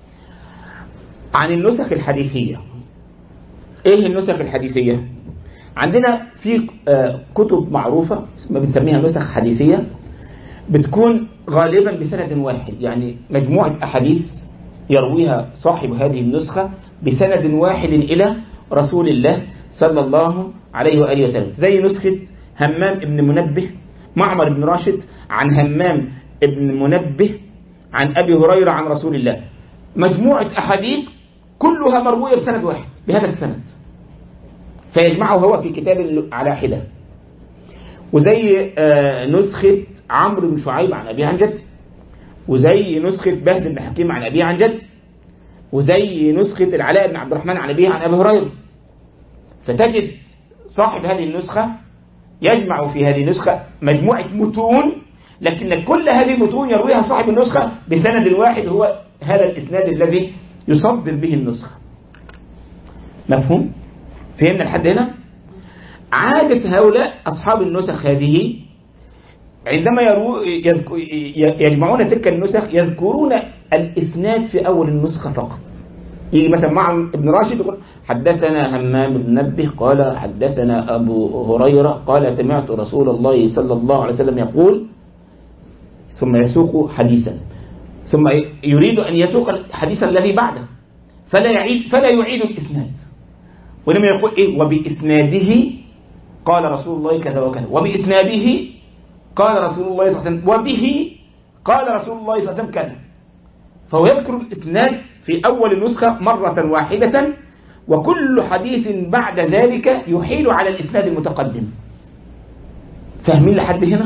عن النسخ الحديثية. ايه النسخ الحديثية؟ عندنا في كتب معروفة ما بنسميها نسخ حديثية، بتكون غالبا بسند واحد، يعني مجموعة أحاديث يرويها صاحب هذه النسخة بسند واحد إلى رسول الله صلى الله عليه وآله وسلم، زي نسخة همام بن منبه معمر بن راشد عن همام بن منبه عن أبي هريرة عن رسول الله. مجموعة أحاديث كلها مروية بسند واحد بهذا السند، فيجمعه هو في كتاب على حدة. وزي نسخة عمرو بن شعيب عن أبيه عن جد، وزي نسخة بهز بن حكيم عن أبيه عن جد، وزي نسخة العلاء بن عبد الرحمن عن أبيه عن أبي هريرة. فتجد صاحب هذه النسخة يجمع في هذه النسخة مجموعة متون، لكن كل هذه المتون يرويها صاحب النسخة بسند واحد، هو هذا الإسناد الذي يصدر به النسخة. مفهوم؟ فهمنا لحد هنا؟ عادة هؤلاء أصحاب النسخ هذه عندما يجمعون تلك النسخ يذكرون الإسناد في أول النسخة فقط. يجي مثلا مع ابن راشد يقول حدثنا همام بن منبه قال حدثنا أبو هريرة قال سمعت رسول الله صلى الله عليه وسلم يقول، ثم يسوق حديثا، ثم يريد أن يسوق الحديث الذي بعده، فلا يعيد الإسناد، ولما يقول إيه وبإسناده قال رسول الله كذا وكذا، وبإسناده قال رسول الله صلى الله عليه وسلم، وبه قال رسول الله صلى الله عليه وسلم كذا. فهو يذكر الإسناد في أول النسخة مرة واحدة، وكل حديث بعد ذلك يحيل على الإسناد المتقدم. فاهمين لحد هنا؟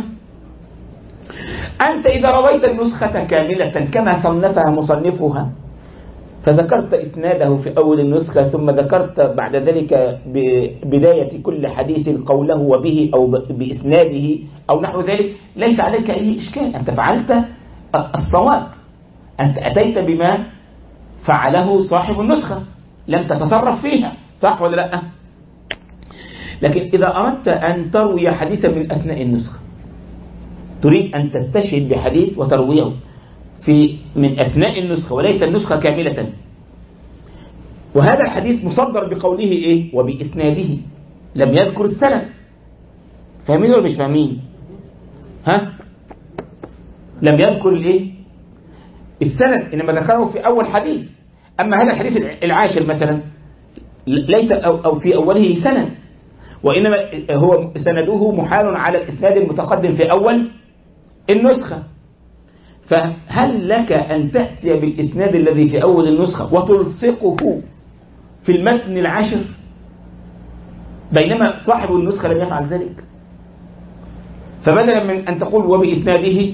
أنت إذا رويت النسخة كاملة كما صنفها مصنفها، فذكرت إسناده في أول النسخة، ثم ذكرت بعد ذلك بداية كل حديث قوله وبه أو بإسناده أو نحو ذلك، ليس عليك أي إشكال، أنت فعلت الصواب، أنت أتيت بما فعله صاحب النسخة، لم تتصرف فيها، صح ولا لا؟ لكن إذا أردت أن تروي حديثا من أثناء النسخة، تريد أن تستشهد بحديث وترويه من أثناء النسخة وليس النسخة كاملة، وهذا الحديث مصدر بقوله إيه وبإسناده، لم يذكر السند. فاهمين ولا مش فاهمين؟ ها؟ لم يذكر الإيه السند، إنما ذكره في أول حديث. أما هذا الحديث العاشر مثلا ليس أو في أوله سند، وإنما هو سنده محال على الإسناد المتقدم في أول النسخة. فهل لك أن تأتي بالإسناد الذي في أول النسخة وتلصقه في المتن العاشر، بينما صاحب النسخة لم يفعل ذلك؟ فبدلا من أن تقول وبإسناده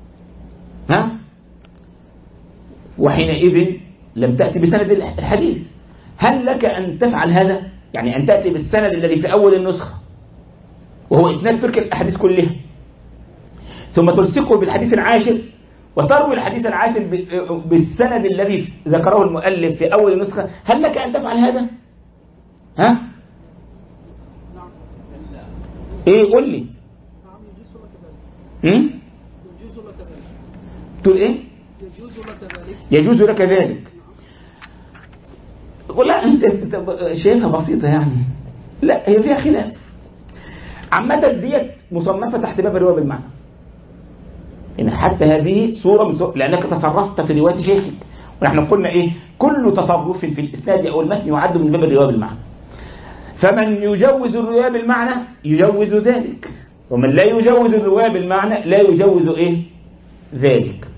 وحينئذ لم تأتي بسند الحديث، هل لك أن تفعل هذا؟ يعني أن تأتي بالسند الذي في أول النسخة وهو إسناد تلك الأحاديث كلها، ثم تلصقه بالحديث العاشر وتروي الحديث العاشر بالسند الذي ذكره المؤلف في أول النسخة، هل لك أن تفعل هذا؟ ها؟ إيه قول لي. تقول إيه؟ يجوز لك ذلك. قل لا أنت شايفها بسيطة يعني، لا هي فيها خلاف. عامة ديت مصنفة تحت باب الرواية بالمعنى، إن حتى هذه صورة من صور، لأنك تصرفت في رواية شيخك، ونحن قلنا إيه كل تصرف في الإسناد أو المتن يعد من باب الرواية بالمعنى. فمن يجوز الرواية بالمعنى يجوز ذلك، ومن لا يجوز الرواية بالمعنى لا يجوز إيه ذلك.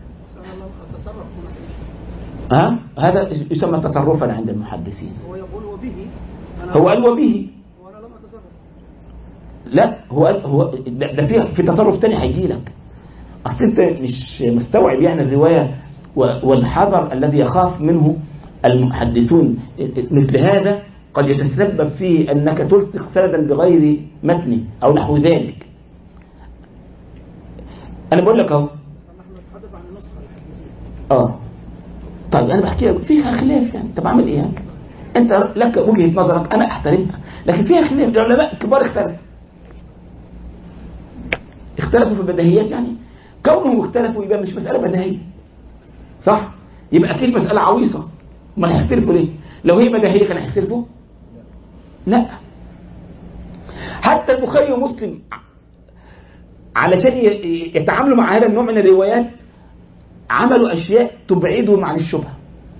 هذا يسمى تصرفا عند المحدثين. هو يقول وبه، هو قال وبه، وانا لم اتصرف. لا هو ده في تصرف تاني هيجي لك. اصل انت مش مستوعب يعني الروايه والحذر الذي يخاف منه المحدثون مثل هذا قد يتسبب فيه أنك تلصق سندا بغير متنه أو نحو ذلك. أنا بقول لك أهو طيب أنا بحكي لك فيها خلاف يعني. طب أعمل إيه يعني؟ أنت لك وجهة نظرك أنا أحترمها، لكن فيها خلاف. العلماء كبار اختلفوا في البديهيات يعني. كونهم اختلفوا يبقى مش مسألة بديهية، صح؟ يبقى أكيد مسألة عويصة. ما هيختلفوا ليه؟ لو هي بديهية كانوا هيختلفوا؟ لا. حتى البخاري ومسلم علشان يتعاملوا مع هذا النوع من الروايات عملوا أشياء تبعدهم عن الشبهة.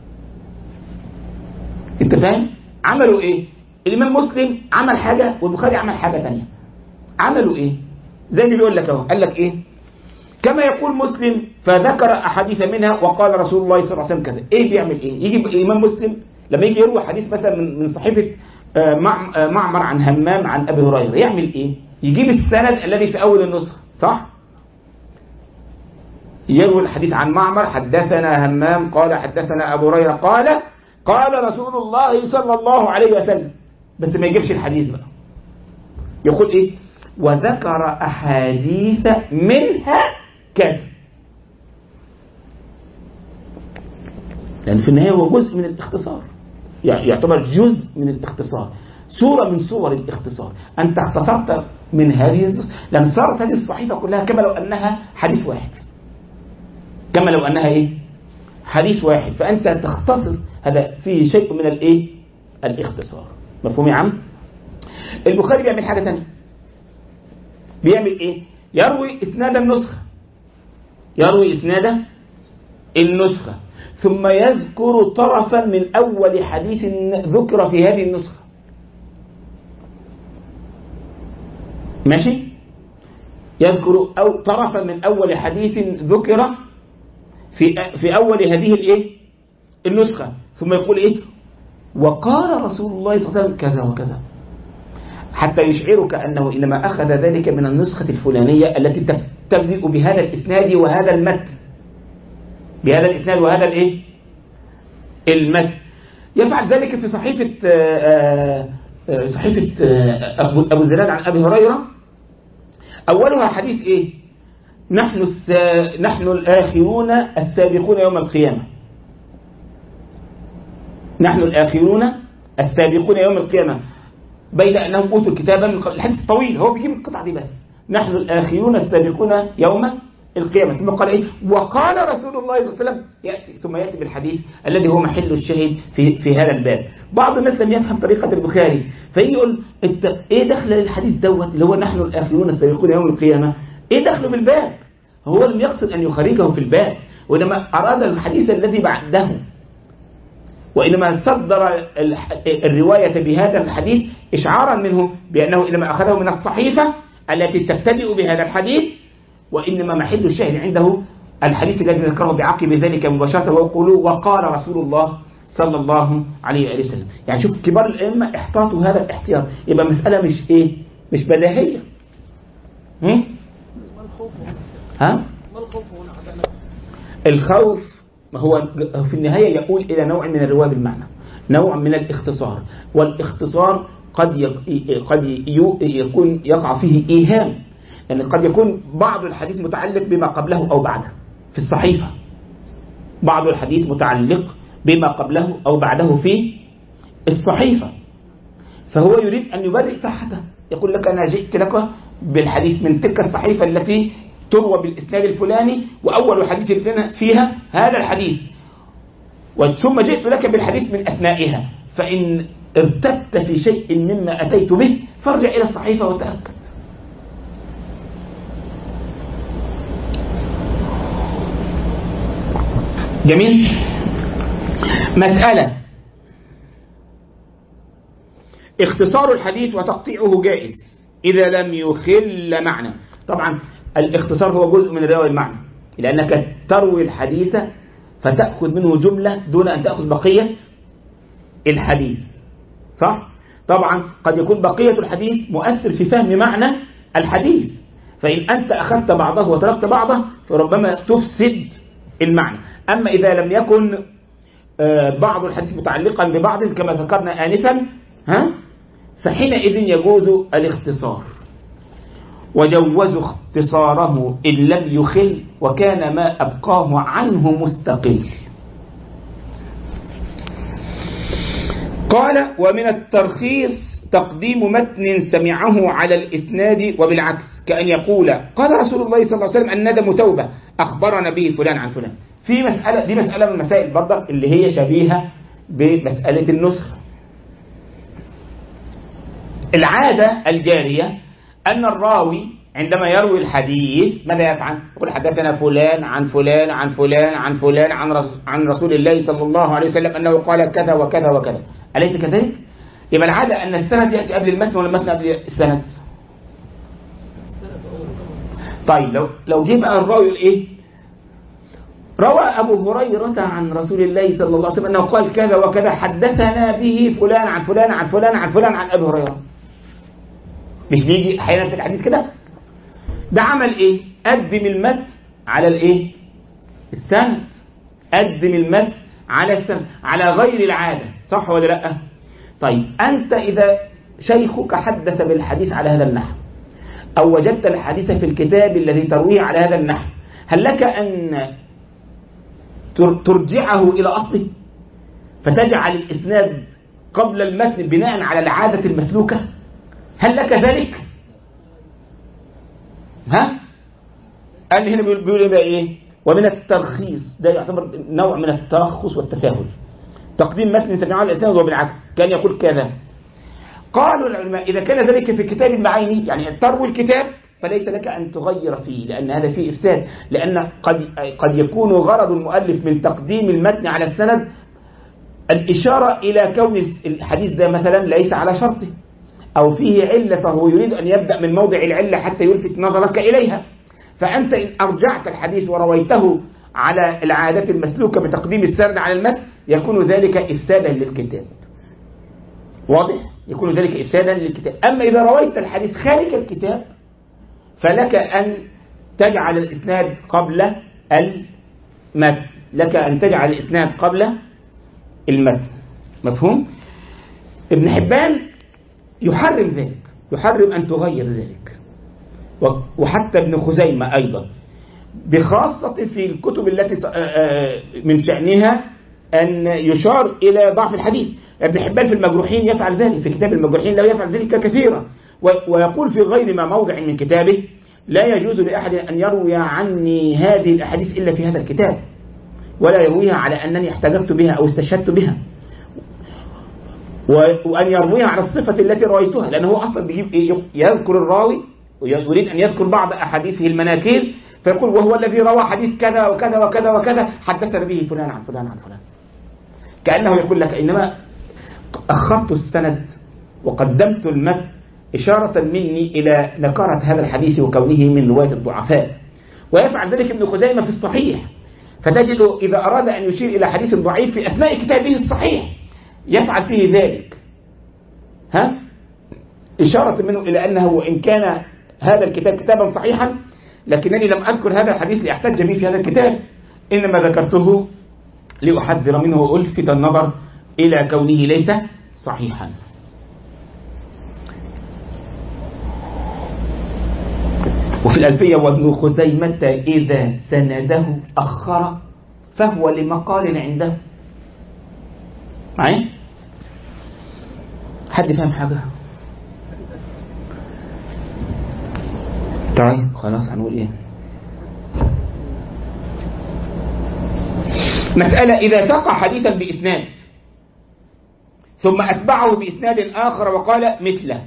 انت فاهم؟ عملوا ايه؟ الإمام مسلم عمل حاجة والبخاري عمل حاجة تانية. عملوا ايه؟ زي اللي بيقول لك اهو، قال لك ايه؟ كما يقول مسلم فذكر أحاديث منها وقال رسول الله صلى الله عليه وسلم كذا. ايه بيعمل ايه؟ يجي الإمام مسلم لما يجي يروي حديث مثلا من صحيفة معمر عن همام عن أبي هريرة، يعمل ايه؟ يجيب السند الذي في أول النسخة، صح؟ يروي الحديث عن معمر حدثنا همام قال حدثنا أبو هريرة قال رسول الله صلى الله عليه وسلم، بس ما يجيبش الحديث بقى. يقول ايه؟ وذكر أحاديث منها كذا. لأن في النهاية هو جزء من الاختصار، يعني يعتبر جزء من الاختصار، صورة من صور الاختصار. أنت اختصرت من هذه لأن صارت هذه الصحيفة كلها كما لو أنها حديث واحد، كما لو أنها إيه؟ حديث واحد. فأنت تختصر، هذا فيه شيء من الإيه؟ الاختصار. مفهوم يا عم؟ البخاري بيعمل حاجة تانية. بيعمل إيه؟ يروي إسناد النسخة، يروي إسناد النسخة ثم يذكر طرفا من أول حديث ذكر في هذه النسخة. ماشي؟ يذكر أو طرفا من أول حديث ذكر في أول هذه الإيه؟ النسخة، ثم يقول إيه؟ وقال رسول الله صلى الله عليه وسلم كذا وكذا، حتى يشعرك أنه إنما أخذ ذلك من النسخة الفلانية التي تبدأ بهذا الإسناد وهذا المتن، بهذا الإسناد وهذا الإيه؟ المتن. يفعل ذلك في صحيفة أبو زناد عن أبي هريرة. أولها حديث إيه؟ نحن الآخرون السابقون يوم القيامة، نحن الآخرون السابقون يوم القيامة بين أنهم أوتوا الكتاب من قبل. الحديث الطويل هو بيجيب القطعة دي بس، نحن الآخرون السابقون يوم القيامة. ثم قال إيه؟ وقال رسول الله صلى الله عليه وسلم، ثم يأتي بالحديث الذي هو محل الشهيد في هذا الباب. بعض الناس لم يفهم طريقة البخاري فيجي يقول أنت إيه دخل الحديث دوت اللي هو نحن الآخرون السابقون يوم القيامة، إيه دخله بالباب؟ هو لم يقصد أن يخرجه في الباب، وإنما أراد الحديث الذي بعده، وإنما صدر الرواية بهذا الحديث إشعارا منه بأنه إنما أخذه من الصحيفة التي تبتدئ بهذا الحديث، وإنما محل الشاهد عنده الحديث الذي ذكره بعقب ذلك مباشرة وقال رسول الله صلى الله عليه وآله وسلم. يعني شوف كبار الأئمة احتاطوا هذا الاحتياط. يبقى مسألة مش إيه؟ مش بديهية. ها؟ الخوف ما هو في النهاية يقول إلى نوع من الرواية بالمعنى، نوع من الاختصار، والاختصار قد يكون يقع فيه إيهام، يعني قد يكون بعض الحديث متعلق بما قبله أو بعده في الصحيفة، بعض الحديث متعلق بما قبله أو بعده في الصحيفة، فهو يريد أن يبرئ صحته، يقول لك أنا جئت لك بالحديث من تلك الصحيفة التي تروى بالإسناد الفلاني وأول حديث فيها هذا الحديث، ثم جئت لك بالحديث من أثنائها، فإن ارتبت في شيء مما أتيت به فارجع إلى الصحيفة وتأكد. جميل. مسألة اختصار الحديث وتقطيعه جائز إذا لم يخل معنى. طبعا الاختصار هو جزء من الرواية المعنى، لأنك تروي الحديث فتأخذ منه جملة دون أن تأخذ بقية الحديث، صح؟ طبعا قد يكون بقية الحديث مؤثر في فهم معنى الحديث، فإن أنت أخذت بعضه وتركت بعضه فربما تفسد المعنى. أما إذا لم يكن بعض الحديث متعلقا ببعض كما ذكرنا آنفا، فحينئذ يجوز الاختصار، وجوزوا اختصاره إن لم يخل وكان ما أبقاه عنه مستقل. قال ومن الترخيص تقديم متن سمعه على الإسناد وبالعكس، كأن يقول قال رسول الله صلى الله عليه وسلم الندم توبة أخبرنا به فلان عن فلان. في مسألة، دي مسألة من المسائل برضه اللي هي شبيهة بمسألة النسخ. العادة الجارية أن الراوي عندما يروي الحديث ماذا يفعل؟ يقول حدثنا فلان عن فلان عن فلان عن فلان عن رسول الله صلى الله عليه وسلم أنه قال كذا وكذا وكذا، أليس كذلك؟ يبقى العادة أن السند يأتي قبل المتن ولا المتن قبل السند؟ طيب لو جه بقى الراوي إيه؟ روى أبو هريرة عن رسول الله صلى الله عليه وسلم أنه قال كذا وكذا حدثنا به فلان عن فلان عن فلان عن فلان عن أبي هريرة. مش بيجي أحيانا في الحديث كده؟ ده عمل إيه؟ قدم المتن على الإيه؟ السند. قدم المتن على السند على غير العادة، صح ولا لأ؟ طيب أنت إذا شيخك حدث بالحديث على هذا النحو أو وجدت الحديث في الكتاب الذي ترويه على هذا النحو، هل لك أن ترجعه إلى أصله فتجعل الإسناد قبل المتن بناء على العادة المسلوكة؟ هل لك ذلك؟ قال هنا بيقول إيه؟ ومن الترخيص، ده يعتبر نوع من الترخص والتساهل، تقديم متن سمعه على الإسناد وبالعكس، كان يقول كذا. قالوا العلماء إذا كان ذلك في كتاب بعينه، يعني تروي الكتاب فليس لك أن تغير فيه لأن هذا فيه إفساد، لأن قد يكون غرض المؤلف من تقديم المتن على السند الإشارة إلى كون الحديث ده مثلا ليس على شرطه أو فيه علة، فهو يريد أن يبدأ من موضع العلة حتى يلفت نظرك إليها. فأنت إن أرجعت الحديث ورويته على العادة المسلوكة بتقديم السند على المتن يكون ذلك إفسادا للكتاب. واضح؟ يكون ذلك إفسادا للكتاب. أما إذا رويت الحديث خارج الكتاب فلك أن تجعل الإسناد قبل المتن، لك أن تجعل الإسناد قبل المتن. مفهوم؟ ابن حبان يحرم ذلك، يحرم أن تغير ذلك، وحتى ابن خزيمة أيضا، بخاصة في الكتب التي من شأنها أن يشار إلى ضعف الحديث. ابن حبان في المجروحين يفعل ذلك، في كتاب المجروحين لا يفعل ذلك كثيرا، ويقول في غير ما موضع من كتابه لا يجوز لأحد أن يروي عني هذه الأحاديث إلا في هذا الكتاب، ولا يرويها على أنني احتجبت بها أو استشهدت بها، وأن يرويها على الصفة التي رويتها، لأنه أصلا يذكر الراوي ويريد أن يذكر بعض أحاديثه المناكير فيقول وهو الذي روى حديث كذا وكذا وكذا وكذا حدثنا به فلان عن فلان عن فلان، كأنه يقول لك إنما أخرت السند وقدمت المتن إشارة مني إلى نكارة هذا الحديث وكونه من رواية الضعفاء. ويفعل ذلك ابن خزيمة في الصحيح، فتجد إذا أراد أن يشير إلى حديث ضعيف في أثناء كتابه الصحيح يفعل فيه ذلك، إشارة منه إلى أنه وإن كان هذا الكتاب كتابا صحيحا لكنني لم أذكر هذا الحديث لأحتج به في هذا الكتاب، إنما ذكرته لأحذر منه وألفت النظر إلى كونه ليس صحيحا. وفي الألفية وابن خزيمة إذا سنده أخر فهو لمقال عنده. معي؟ حد فهم حاجة؟ طيب خلاص هنقول إيه؟ مسألة إذا ساق حديثا بإسناد ثم أتبعه بإسناد آخر وقال مثله،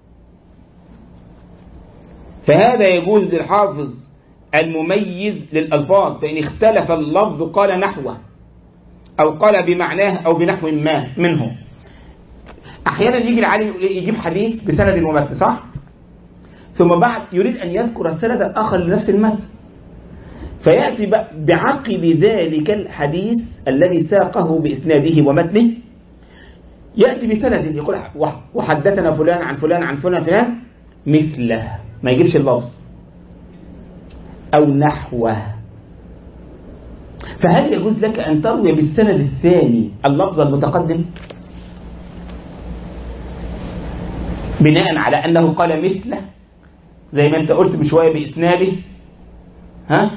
فهذا يجوز للحافظ المميز للألفاظ، فإن اختلف اللفظ قال نحوه أو قال بمعناه أو بنحو ما منه. أحيانا يجي العالم يجيب حديث بسند ومتن، صح؟ ثم بعد يريد أن يذكر السند الآخر لنفس المتن، فيأتي بعقب ذلك الحديث الذي ساقه بإسناده ومتنه، يأتي بسند يقول وحدثنا فلان عن فلان عن فلان فلان مثله، ما يجيبش اللفظ، أو نحوه. فهل يجوز لك أن تروي بالسند الثاني اللفظ المتقدم بناء على أنه قال مثله زي ما أنت قلت من شوية بإسناده؟ ها؟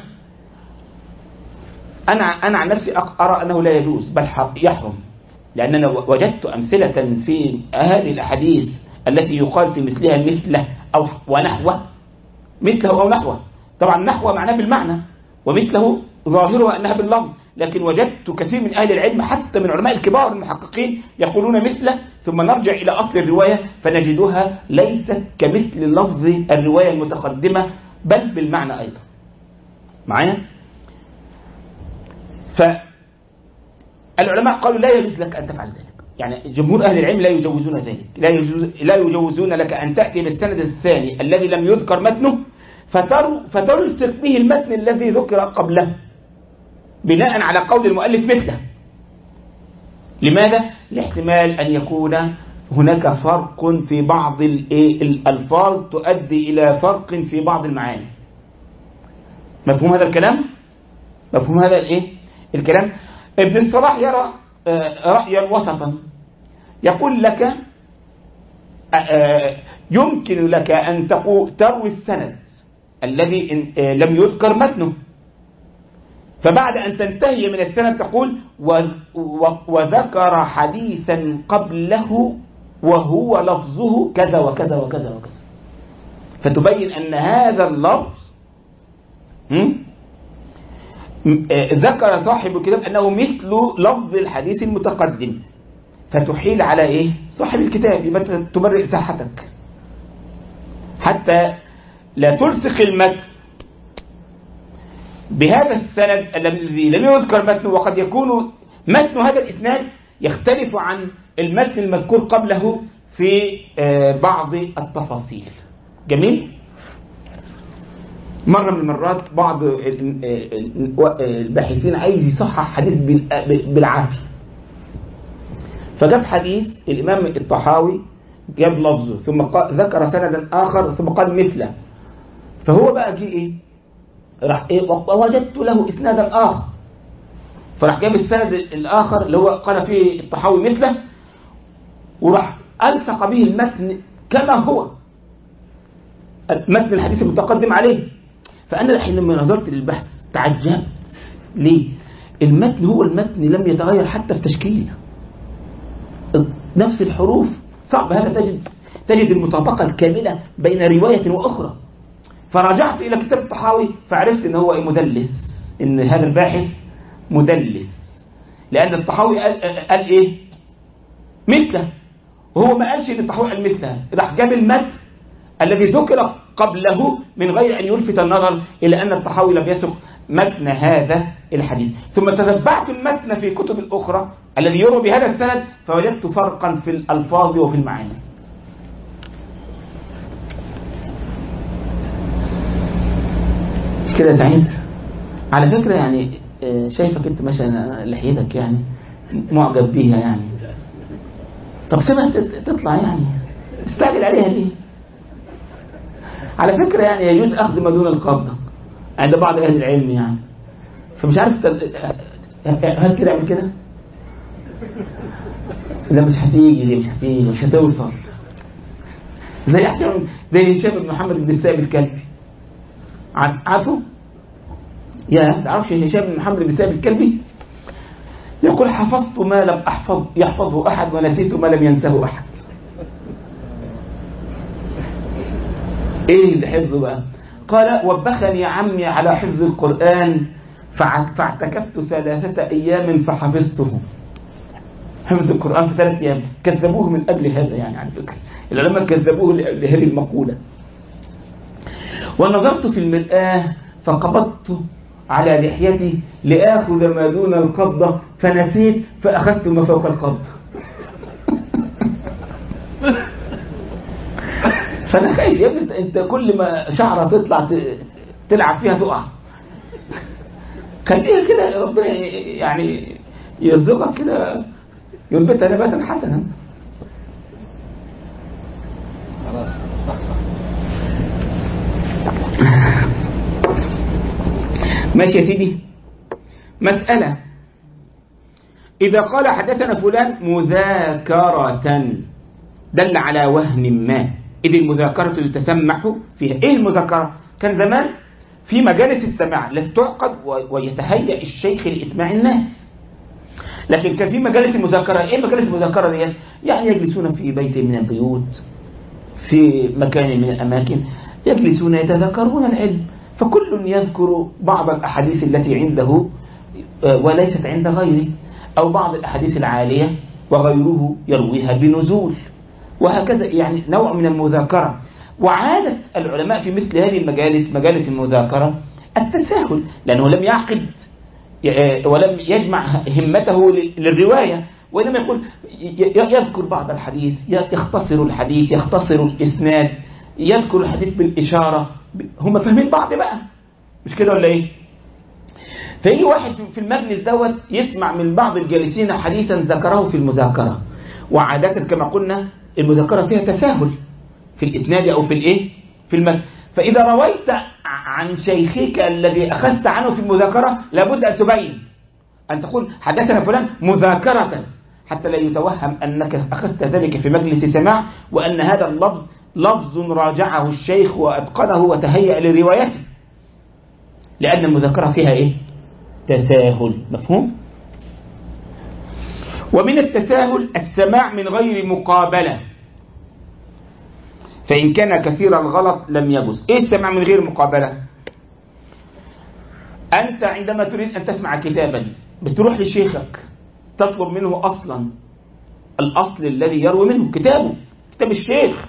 أنا عن نفسي أرى أنه لا يجوز بل يحرم، لأننا وجدت أمثلة في هذه الأحاديث التي يقال في مثلها مثله أو ونحوه، مثله أو نحوه. طبعا نحوه معناه بالمعنى، ومثله ظاهرها أنها باللفظ، لكن وجدت كثير من أهل العلم حتى من علماء الكبار المحققين يقولون مثله، ثم نرجع إلى أصل الرواية فنجدها ليست كمثل لفظ الرواية المتقدمة بل بالمعنى أيضا. معايا؟ فالعلماء قالوا لا يجوز لك أن تفعل ذلك، يعني جمهور أهل العلم لا يجوزون ذلك، لا يجوزون لك أن تأتي بالسند الثاني الذي لم يذكر متنه فتلصق به المتن الذي ذكر قبله بناء على قول المؤلف مثله. لماذا؟ لاحتمال أن يكون هناك فرق في بعض الألفاظ تؤدي إلى فرق في بعض المعاني. مفهوم هذا الكلام؟ مفهوم هذا الكلام؟ ابن الصلاح يرى رأيا وسطا، يقول لك يمكن لك أن تروي السند الذي لم يذكر متنه، فبعد أن تنتهي من السند تقول وذكر حديثا قبله وهو لفظه كذا وكذا وكذا وكذا، فتبين أن هذا اللفظ ذكر صاحب الكتاب أنه مثل لفظ الحديث المتقدم، فتحيل على صاحب الكتاب، يبقى تبرئ صحتك حتى لا تلصق المتن بهذا السند الذي لم يذكر متنه، وقد يكون متن هذا الإسناد يختلف عن المتن المذكور قبله في بعض التفاصيل. جميل؟ مرة من المرات بعض الباحثين عايز يصحح حديث بالعافية، فجاب حديث الإمام الطحاوي جاب لفظه ثم ذكر سندا آخر ثم قال مثله، فهو بقى جه راح ووجدت له إسنادا آخر، فراح جاب السند الآخر اللي هو قال فيه الطحاوي مثله وراح ألصق به المتن كما هو متن الحديث المتقدم عليه. فأنا الحين لما نظرت للبحث تعجبت، ليه؟ المتن هو المتن لم يتغير حتى في تشكيله، نفس الحروف، صعب هذا تجد المطابقة الكاملة بين رواية وأخرى. فرجعت إلى كتاب الطحاوي فعرفت إن هو مدلس، إن هذا الباحث مدلس، لأن الطحاوي قال مثله، وهو ما قالش إن الطحاوي قال مثله، راح جاب المتن الذي ذكر قبله من غير أن يلفت النظر إلى أن الطحاوي لم يسق متن هذا الحديث. ثم تتبعت المتن في كتب الأخرى الذي يروى بهذا السند فوجدت فرقا في الألفاظ وفي المعاني. مش كده يا سعيد؟ على فكرة يعني شايفك انت ماشي لحيتك يعني معجب بيها يعني، طب سيبها تطلع يعني، استعجل عليها ليه؟ على فكرة يعني يجوز أخذ ما دون القبضة عند بعض أهل العلم يعني، فمش عارف هل كده اعمل كده؟ لا مش هتيجي مش هتوصل، زي هشام بن محمد بن السائب الكلبي، عارفه؟ يا تعرفش هشام بن محمد بن السائب الكلبي؟ يقول حفظت ما لم يحفظه أحد ونسيت ما لم ينسه أحد. ايه اللي حفظه بقى؟ قال وبخني عمي على حفظ القرآن فاعتكفت 3 أيام فحفظته. حفظ القرآن في 3 أيام، كذبوه من قبل هذا يعني، على فكرة العلماء كذبوه لهذه المقولة. ونظرت في المرآة فقبضت على لحيتي لآخذ ما دون القبضة فنسيت فأخذت ما فوق القبضة. فأنا خايف يا ابني، أنت كل ما شعرة تطلع تلعب فيها تقع، خليها كده ربنا يعني يرزقك كده ينبتها نباتا حسنا. خلاص صح ماشي يا سيدي. مسألة: إذا قال حدثنا فلان مذاكرة دل على وهن ما، إذ المذاكرة يتسمح فيها. إيه المذاكرة؟ كان زمان في مجالس السماع التي تعقد ويتهيأ الشيخ لإسماع الناس، لكن كان في مجالس المذاكرة. إيه مجالس المذاكرة دي؟ يعني يجلسون في بيت من البيوت، في مكان من الأماكن، يجلسون يتذاكرون العلم، فكل يذكر بعض الأحاديث التي عنده وليست عند غيره، أو بعض الأحاديث العالية وغيره يرويها بنزول، وهكذا، يعني نوع من المذاكرة. وعادة العلماء في مثل هذه المجالس، مجالس المذاكرة، التساهل، لأنه لم يعقد ولم يجمع همته للرواية، وإنما يقول يذكر بعض الحديث، يختصر الحديث، يختصر الإسناد، يذكر الحديث بالإشارة. هم فاهمين بعض بقى، مش كده ولا إيه؟ فيجي واحد في المجلس دوت يسمع من بعض الجالسين حديثا ذكره في المذاكرة، وعادة كما قلنا المذاكرة فيها تساهل في الإسناد أو في الإيه؟ في المتن. فإذا رويت عن شيخك الذي أخذت عنه في المذاكرة لابد أن تبين، أن تقول حدثنا فلان مذاكرة، حتى لا يتوهم أنك أخذت ذلك في مجلس سماع، وأن هذا اللفظ لفظ راجعه الشيخ وأتقنه وتهيأ لروايته، لأن المذاكرة فيها إيه؟ تساهل. مفهوم؟ ومن التساهل السماع من غير مقابلة، فإن كان كثير الغلط لم يجوز. إيه السماع من غير مقابلة؟ أنت عندما تريد أن تسمع كتابا بتروح لشيخك تطلب منه أصلا الأصل الذي يروي منه كتابه، كتاب الشيخ،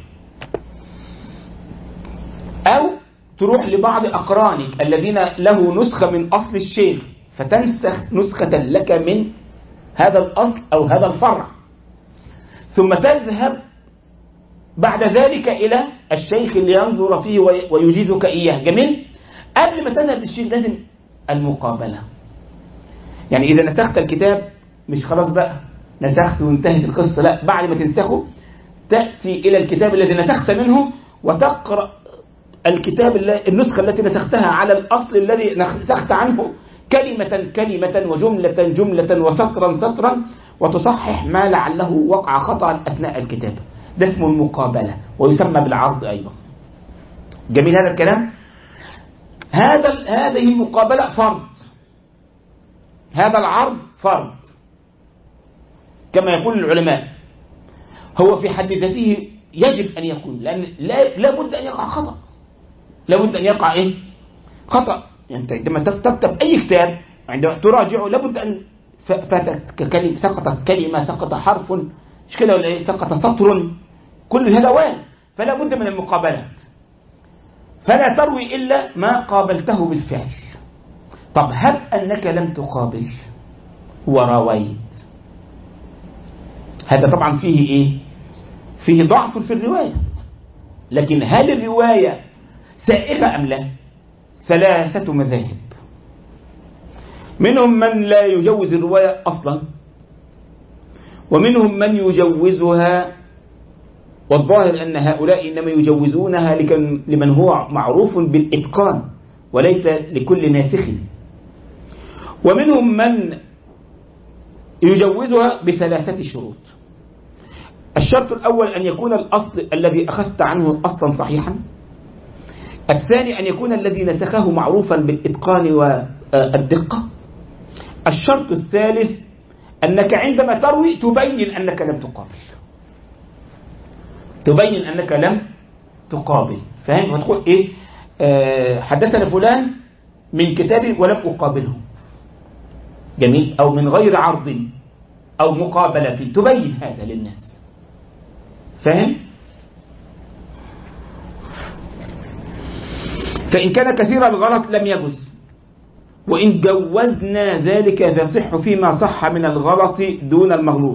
أو تروح لبعض أقرانك الذين له نسخة من أصل الشيخ فتنسخ نسخة لك من هذا الأصل أو هذا الفرع، ثم تذهب بعد ذلك إلى الشيخ اللي ينظر فيه ويجيزك إياه. جميل؟ قبل ما تذهب للشيخ لازم المقابلة. يعني إذا نسخت الكتاب مش خلاص بقى نسخت وانتهت القصة، لا، بعد ما تنسخه تأتي إلى الكتاب الذي نسخت منه وتقرأ الكتاب النسخة التي نسختها على الأصل الذي نسخت عنه كلمة كلمة وجملة جملة وسطرا سطرا، وتصحح ما لعله وقع خطأ أثناء الكتاب. ده اسمه المقابلة، ويسمى بالعرض أيضا. جميل هذا الكلام؟ هذه المقابلة فرض، هذا العرض فرض كما يقول العلماء. هو في حد ذاته يجب أن يكون، لأن لا بد أن يقع خطأ، لا بد أن يقع إيه؟ خطأ. يعني عندما تكتب أي كتاب عندما تراجعه لابد أن فاتت كلمة، سقطت كلمة، سقط حرف، مش كده ولا إيه؟ سقط سطر، كل هذا وارد، فلا بد من المقابلة. فلا تروي إلا ما قابلته بالفعل. طب هب أنك لم تقابل ورويت، هذا طبعا فيه إيه؟ فيه ضعف في الرواية، لكن هل الرواية سائغة أم لا؟ ثلاثة مذاهب، منهم من لا يجوز الرواية أصلا، ومنهم من يجوزها، والظاهر أن هؤلاء إنما يجوزونها لمن هو معروف بالإتقان وليس لكل ناسخ، ومنهم من يجوزها بثلاثة شروط. الشرط الأول أن يكون الأصل الذي أخذت عنه أصلا صحيحا، الثاني أن يكون الذي نسخه معروفا بالإتقان والدقة، الشرط الثالث أنك عندما تروي تبين أنك لم تقابل، تبين أنك لم تقابل. فهم؟ وتقول إيه؟ حدثنا فلان من كتابي ولم أقابله. جميل؟ أو من غير عرض أو مقابلة، تبين هذا للناس. فهم؟ فإن كان كثير الغلط لم يجوز، وإن جوزنا ذلك فيصح فيما صح من الغلط دون المغلوط.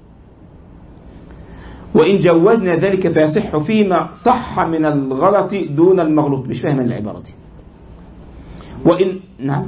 وإن جوزنا ذلك فيصح فيما صح من الغلط دون المغلوط. مش فاهم العبارة دي. وإن نعم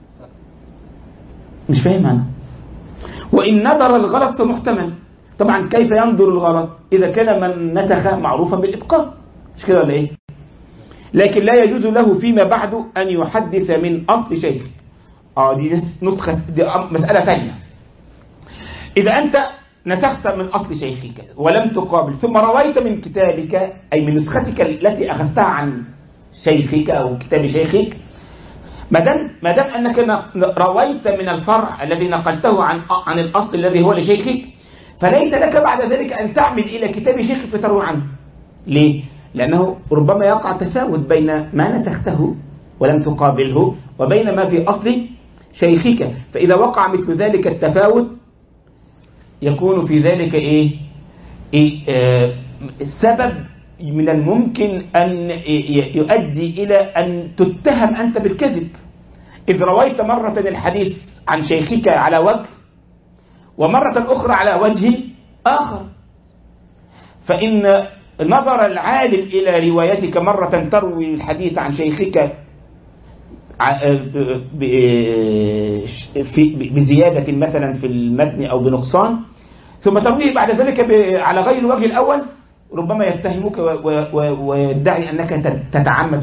مش فاهم أنا. وإن نظر الغلط فمحتمل. طبعا كيف ينظر الغلط؟ إذا كان من نسخ معروفا بالإتقان، مش كده ولا إيه؟ لكن لا يجوز له فيما بعد أن يحدث من أصل شيء. دي نسخة، دي مسألة ثانية. إذا أنت نسخت من أصل شيخك ولم تقابل ثم رويت من كتابك أي من نسختك التي أخذتها عن شيخك أو كتاب شيخك، ما دام أنك رويت من الفرع الذي نقلته عن الأصل الذي هو لشيخك، فليس لك بعد ذلك أن تعمد إلى كتاب شيخك فتروي عنه. ليه؟ لأنه ربما يقع تفاوت بين ما نسخته ولم تقابله وبين ما في أصل شيخك، فإذا وقع مثل ذلك التفاوت يكون في ذلك السبب من الممكن أن يؤدي إلى أن تتهم أنت بالكذب، إذ رويت مرة الحديث عن شيخك على وجه ومرة أخرى على وجه آخر. فإن نظر العالم إلى روايتك مرة تروي الحديث عن شيخك بزيادة مثلا في المتن أو بنقصان، ثم ترويه بعد ذلك على غير الوجه الأول، ربما يتهمك ويدعي أنك تتعمد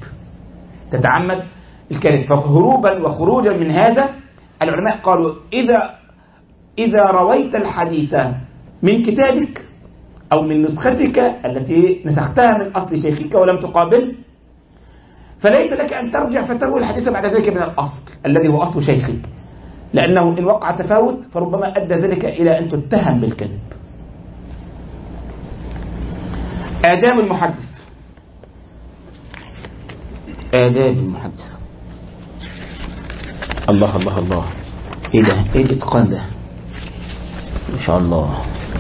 الكذب. فهروبا وخروجا من هذا العلماء قالوا إذا رويت الحديث من كتابك أو من نسختك التي نسختها من أصل شيخك ولم تقابل، فليس لك أن ترجع فتروي الحديث بعد ذلك من الأصل الذي هو أصل شيخك، لأنه إن وقع تفاوت فربما أدى ذلك إلى أن تتهم بالكذب. آداب المحدث. الله الله الله، إيه ده؟ إيه الإتقان ده؟ ما شاء الله.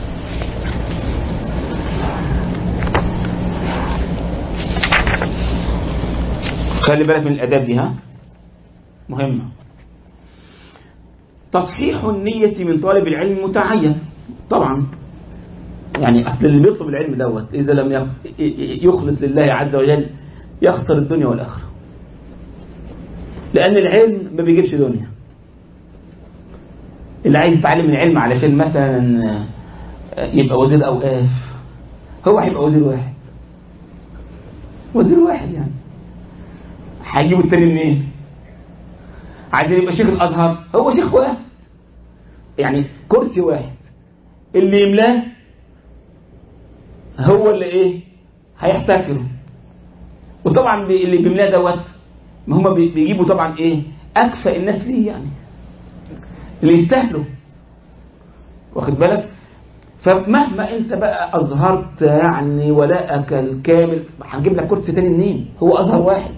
خلي بالك من الآداب دي، مهمة. تصحيح النية من طالب العلم متعين طبعا، يعني أصل اللي بيطلب العلم دوت إذا لم يخلص لله عز وجل يخسر الدنيا والآخرة، لأن العلم ما بيجيبش دنيا. اللي عايز يتعلم العلم علشان مثلا يبقى وزير أوقاف، هو هيبقى وزير واحد يعني، هيجيب التاني منين؟ عايز يبقى شيخ الأزهر، هو شيخ واحد يعني كرسي واحد، اللي يملاه هو اللي هيحتكره. وطبعا اللي بيملاه دوت ما هم بيجيبوا طبعا أكفأ الناس ليه، يعني اللي يستاهلوا، واخد بالك؟ فمهما انت بقى أظهرت يعني ولاءك الكامل، هنجيب لك كرسي تاني منين؟ هو أظهر واحد.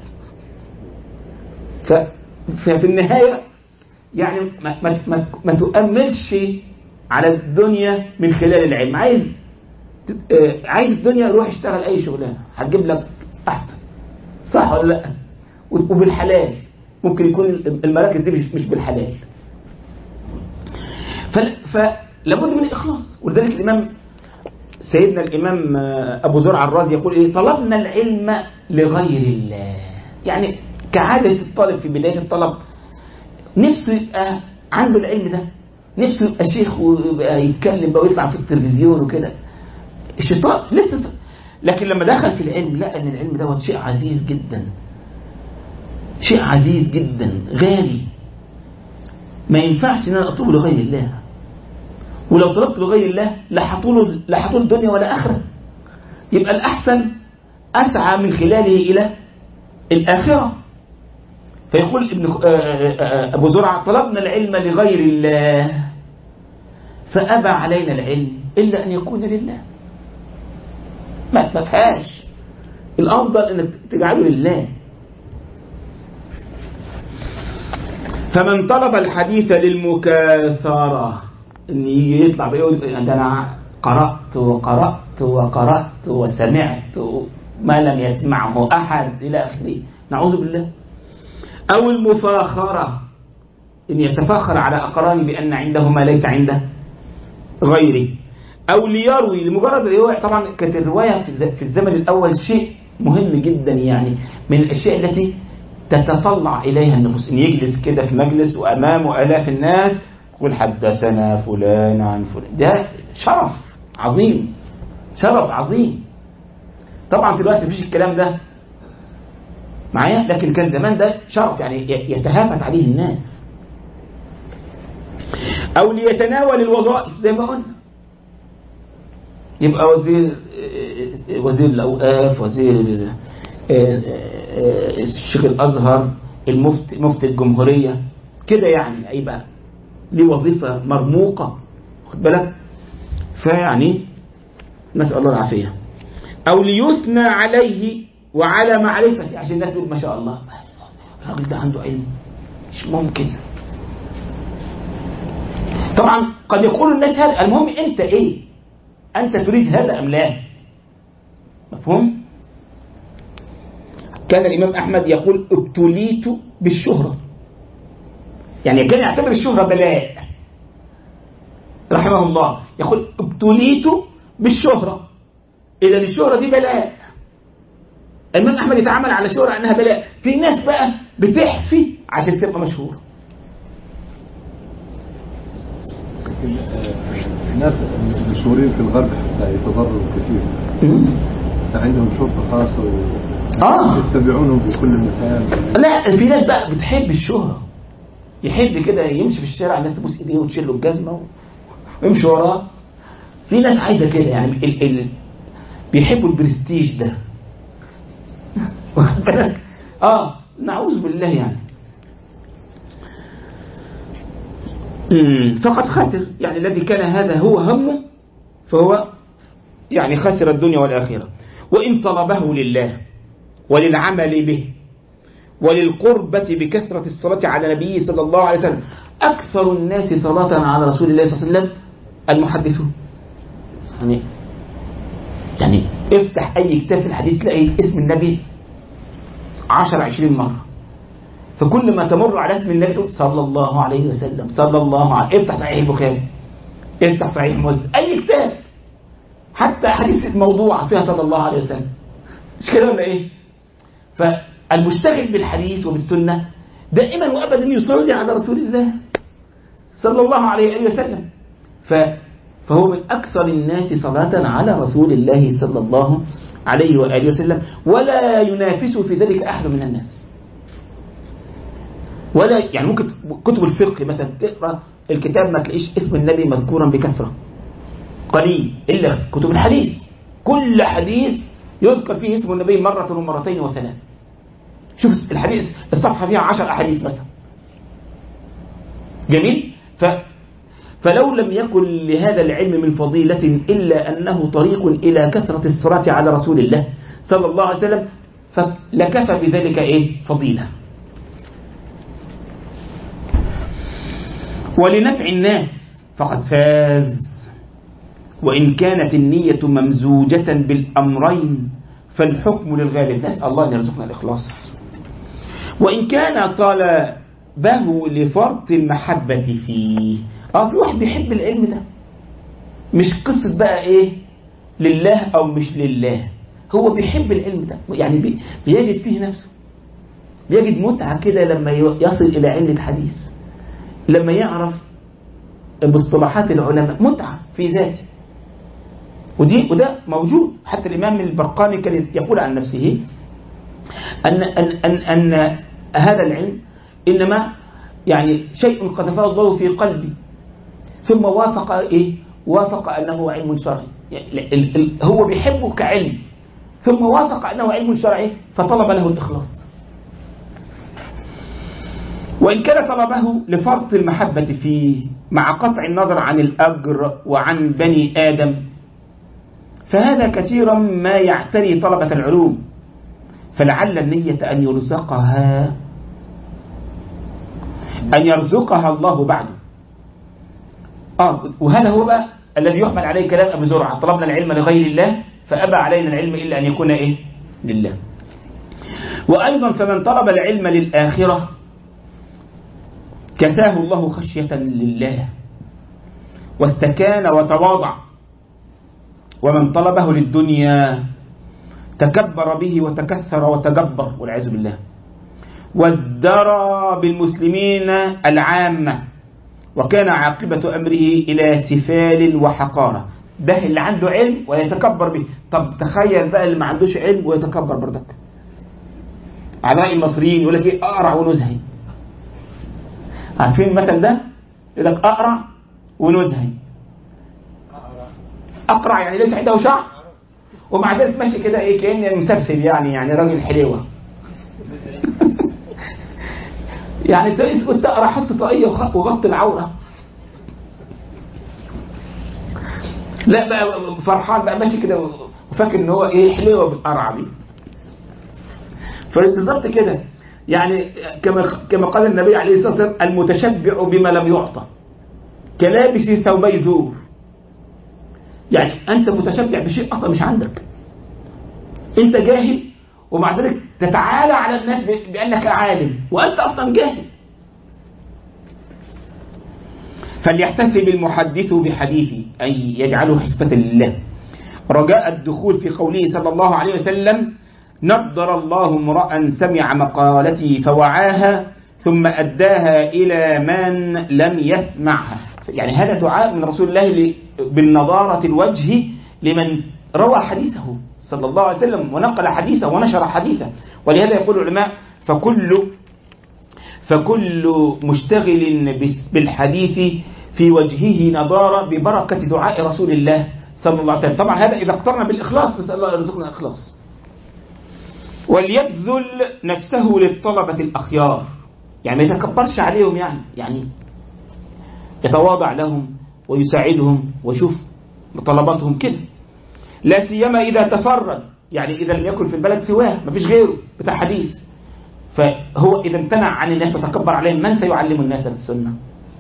ففي النهاية يعني ما تؤملش على الدنيا من خلال العلم. عايز الدنيا، روح اشتغل أي شغلانة هتجيب لك أحسن، صح ولا لا؟ وبالحلال. ممكن يكون المراكز دي مش بالحلال، فلابد من الإخلاص. ولذلك سيدنا الإمام أبو زرع الرازي يقول طلبنا العلم لغير الله. يعني كعادة الطالب في بداية الطلب نفسه يبقى عنده العلم ده، نفسه يبقى شيخ ويبقى يتكلم بقى ويطلع في التلفزيون وكده. الشيطان لسه، لكن لما دخل في العلم لقى ان العلم دوت شيء عزيز جدا غالي، ما ينفعش ان انا اطلبه لغير الله. ولو طلبت لغير الله لا حطول الدنيا ولا اخره. يبقى الاحسن اسعى من خلاله الى الاخره. فيقول ابو زرعه طلبنا العلم لغير الله فابى علينا العلم الا ان يكون لله. ما فيهاش، الافضل انك تجعله لله. فمن طلب الحديث للمكاثرة، ان يجي يطلع بيقول انا قرأت وسمعت ما لم يسمعه احد الى اخره، نعوذ بالله. او المفاخرة، ان يتفاخر على اقرانه بان عنده ما ليس عنده غيره. او ليروي لمجرد الرواية. طبعا كانت الرواية في الزمن الاول شيء مهم جدا، يعني من الاشياء التي تتطلع إليها النفوس، إن يجلس كده في مجلس وأمامه آلاف الناس يقول حدثنا فلان عن فلان. ده شرف عظيم. طبعا في الوقت مفيش الكلام ده معايا، لكن كان زمان ده شرف، يعني يتهافت عليه الناس. أو ليتناول الوظائف زي ما قلنا، يبقى وزير الأوقاف، وزير الشيخ الأزهر، مفتي الجمهورية كده، يعني يبقى ليه وظيفة مرموقة، خد بالك. فيعني نسأل الله العافية. أو ليثنى عليه وعلى معرفته، عشان الناس تقول ما شاء الله الراجل ده عنده علم، مش ممكن. طبعا قد يقول الناس هذا، المهم أنت إيه؟ أنت تريد هذا أم لا؟ مفهوم؟ كان الإمام أحمد يقول ابتليت بالشهرة، يعني كان يعتبر الشهرة بلاء رحمه الله، يقول ابتليت بالشهرة، إذا الشهرة دي بلاء. الإمام أحمد يتعامل على الشهرة أنها بلاء. في ناس بقى بتحفي عشان تبقى مشهورة. الناس المشهورين في الغرب حتى يتضرروا كثير، عندهم شرطة خاصة يتبعونهم في كل مكان. لا، في ناس بقى بتحب الشهرة، يحب كده يمشي في الشارع الناس تبوس ايديه وتشيل له الجزمة ويمشي وراه. في ناس عايزة كده، يعني بيحبوا البرستيج ده. واخد بالك؟ نعوذ بالله يعني. فقد خسر، يعني الذي كان هذا هو همه فهو يعني خسر الدنيا والآخرة. وإن طلبه لله وللعمل به وللقربة بكثرة الصلاة على نبيه صلى الله عليه وسلم. أكثر الناس صلاة على رسول الله صلى الله عليه وسلم المحدثون. يعني افتح أي كتاب في الحديث تلاقي اسم النبي 10-20 مرة، فكل ما تمر على اسم النبي تقول صلى الله عليه وسلم صلى الله عليه. افتح صحيح البخاري، افتح صحيح مسلم، أي كتاب، حتى حديث موضوع فيها صلى الله عليه وسلم، مش كده ولا إيه؟ فالمشتغل بالحديث وبالسنة دائما وأبدا يصلي على رسول الله صلى الله عليه وسلم. فهو من أكثر الناس صلاة على رسول الله صلى الله عليه وآله وسلم، ولا ينافس في ذلك أحد من الناس. ولا يعني ممكن كتب الفقه مثلا تقرأ الكتاب ما تلاقيش اسم النبي مذكورا بكثرة، قليل. إلا كتب الحديث كل حديث يذكر فيه اسم النبي مرة ومرتين وثلاث. شوف الحديث الصفحة فيها 10 أحاديث مثلا. جميل. فلو لم يكن لهذا العلم من فضيلة إلا أنه طريق إلى كثرة الصلاة على رسول الله صلى الله عليه وسلم فلكفى بذلك فضيلة. ولنفع الناس فقد فاز. وإن كانت النية ممزوجة بالأمرين فالحكم للغالب. نسأل الله أن يرزقنا الإخلاص. وإن كان طلبه لفرط المحبة فيه. في واحد بيحب العلم ده، مش قصة بقى لله أو مش لله، هو بيحب العلم ده، يعني بيجد فيه نفسه، بيجد متعة كده لما يصل إلى علم الحديث، لما يعرف باصطلاحات العلماء، متعة في ذاته. وده موجود. حتى الإمام البرقاني كان يقول عن نفسه أن هذا العلم إنما يعني شيء قذفه الله في قلبي ثم وافق أنه علم شرعي. يعني هو بيحبه كعلم ثم وافق أنه علم شرعي فطلب له الإخلاص. وإن كان طلبه لفرط المحبة فيه مع قطع النظر عن الأجر وعن بني آدم فهذا كثيرا ما يعتري طلبة العلوم، فلعل النية أن يرزقها الله بعده. وهذا هو بقى الذي يحمل عليه كلام أبي زرعة: طلبنا العلم لغير الله فأبى علينا العلم إلا أن يكون لله. وأيضا فمن طلب العلم للآخرة كساه الله خشية لله واستكان وتواضع. ومن طلبه للدنيا تكبر به وتكثر وتجبر والعياذ بالله، وازدرى بالمسلمين العامة وكان عاقبة أمره إلى سفال وحقارة. ده اللي عنده علم ويتكبر به. طب تخيل بقى اللي ما عندوش علم ويتكبر بردك. علماء المصريين يقول لك أقرع ونزهي. عارفين المثل ده؟ يقول لك أقرع ونزهي. أقرع يعني ليس عنده شعر، ومع ذلك ماشي كده إيه كأنه مسبسب، يعني راجل حليوة. يعني اسكت تقرا، حط طاقية وغطي العورة. لا بقى فرحان بقى ماشي كده وفاكر ان هو ايه حليوة بالقرعة دي. فبالضبط كده يعني كما قال النبي عليه الصلاة والسلام: المتشبع بما لم يعطى كلابس ثوبي زور. يعني أنت متشبع بشيء أصلا مش عندك، أنت جاهل ومع ذلك تتعالى على الناس بأنك عالم وأنت أصلا جاهل. فليحتسب المحدث بحديثه أي يجعله حسبة لله، رجاء الدخول في قوله صلى الله عليه وسلم: نضر الله امرأ سمع مقالتي فوعاها ثم أداها إلى من لم يسمعها. يعني هذا دعاء من رسول الله بالنضارة الوجه لمن روى حديثه صلى الله عليه وسلم ونقل حديثه ونشر حديثه. ولهذا يقول العلماء: فكل مشتغل بالحديث في وجهه نضارة ببركة دعاء رسول الله صلى الله عليه وسلم. طبعا هذا إذا اقترنا بالإخلاص، نسأل الله يرزقنا إخلاص. وليبذل نفسه للطلبة الأخيار، يعني ما يتكبرش عليهم، يعني يتواضع لهم ويساعدهم ويشوف طلباتهم كده. لا سيما إذا تفرد، يعني إذا لم يكن في البلد سواه ما فيش غيره بتاع حديث، فهو إذا امتنع عن الناس وتكبر عليهم من سيعلم الناس السنة.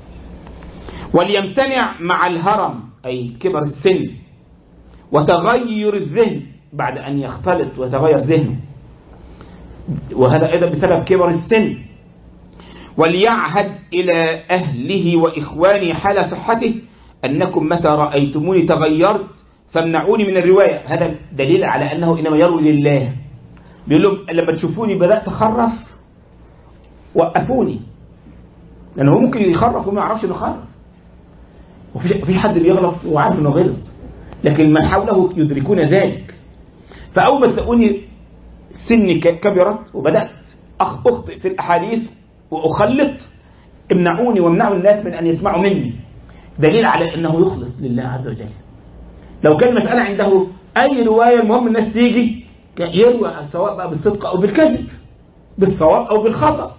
وليمتنع مع الهرم أي كبر السن وتغير الذهن بعد أن يختلط ويتغير ذهنه، وهذا أيضا بسبب كبر السن. وليعهد إلى أهله وإخوانه حال صحته أنكم متى رأيتموني تغيرت فامنعوني من الرواية. هذا دليل على أنه إنما يروي لله. بيقول لهم لما تشوفوني بدأت أخرف وقفوني، لأنه هو ممكن يخرف وما يعرفش إنه خرف، وفي حد بيغلط وعارف إنه غلط، لكن من حوله يدركون ذلك. فأول ما تلاقوني سني كبرت وبدأت أخطئ في الأحاديث وأخلط، امنعوني وامنعوا الناس من أن يسمعوا مني، دليل على أنه يخلص لله عز وجل. لو كان مسألة عنده أي رواية المهم الناس تيجي يروى سواء بقى بالصدق أو بالكذب، بالصواب أو بالخطأ.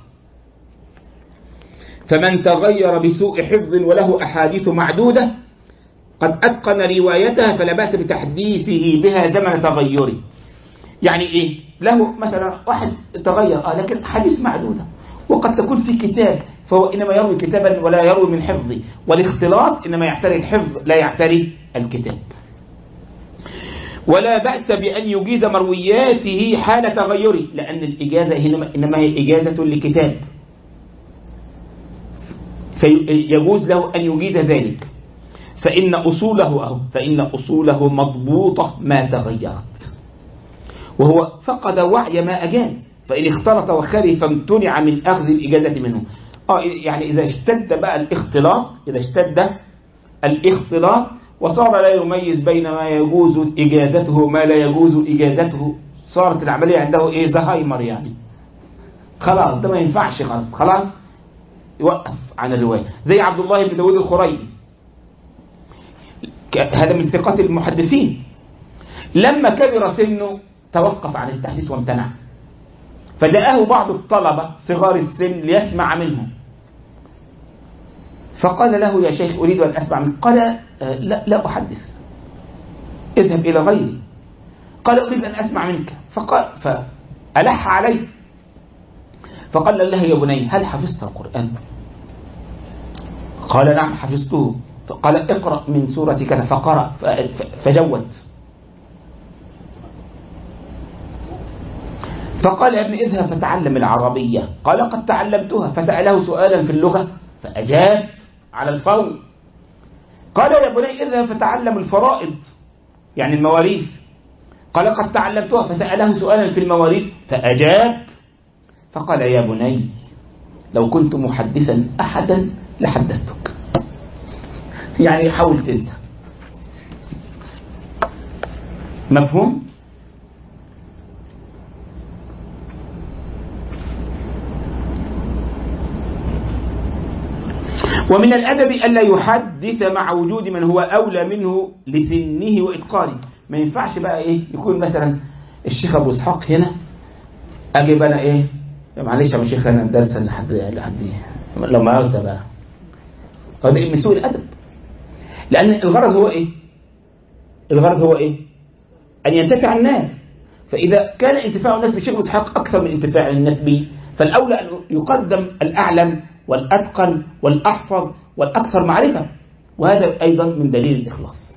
فمن تغير بسوء حفظ وله أحاديث معدودة قد أتقن روايتها فلا بأس بتحديثه بها زمن تغيره. يعني إيه؟ له مثلا واحد تغير لكن حديث معدودة، وقد تكون في كتاب فهو إنما يروي كتابا ولا يروي من حفظه، والاختلاط إنما يعتري الحفظ لا يعتري الكتاب. ولا بأس بأن يجيز مروياته حال تغيره، لأن الإجازة إنما هي إجازة لكتاب، فيجوز له أن يجيز ذلك. فإن أصوله مضبوطة ما تغيرت، وهو فقد وعي ما أجاز، فإن اختلط وخرف فامتنع من أخذ الإجازة منه. يعني إذا اشتد بقى الاختلاط وصار لا يميز بين ما يجوز إجازته وما لا يجوز إجازته، صارت العملية عنده إيه زهايمر، يعني خلاص ده ما ينفعش، خلاص يوقف عن الرواية. زي عبد الله بن داود الخريبي، هذا من ثقات المحدثين، لما كبر سنه توقف عن التحديث وامتنع، فجاءه بعض الطلبة صغار السن ليسمع منه، فقال له: يا شيخ أريد أن أسمع منك. قال: لا أحدث، اذهب إلى غيري. قال: أريد أن أسمع منك. فألح عليه، فقال له: يا بني هل حفظت القرآن؟ قال: نعم حفظته. فقال: اقرأ من سورة كذا، فقرأ فجود. فقال: يا ابن اذهب فتعلم العربية. قال: قد تعلمتها. فسأله سؤالا في اللغة فأجاب على الفور. قال: يا بني اذهب فتعلم الفرائض، يعني المواريث. قال: قد تعلمتها. فسأله سؤالا في المواريث فأجاب. فقال: يا بني لو كنت محدثا أحدا لحدثتك. يعني حاول تنسى. مفهوم؟ ومن الأدب ألا يحدث مع وجود من هو أولى منه لسنه وإتقانه. ما ينفعش بقى إيه يكون مثلا الشيخ أبو إسحاق هنا أجيب أنا إيه معلش يا شيخ أنا درسا لحد لما أغزى بقى، هذا من سوء الأدب. لأن الغرض هو إيه؟ الغرض هو إيه؟ أن ينتفع الناس. فإذا كان انتفاع الناس بالشيخ أبو إسحاق أكثر من انتفاع الناس به، فالأولى أن يقدم الأعلم والأتقن والأحفظ والأكثر معرفة، وهذا أيضا من دليل الإخلاص.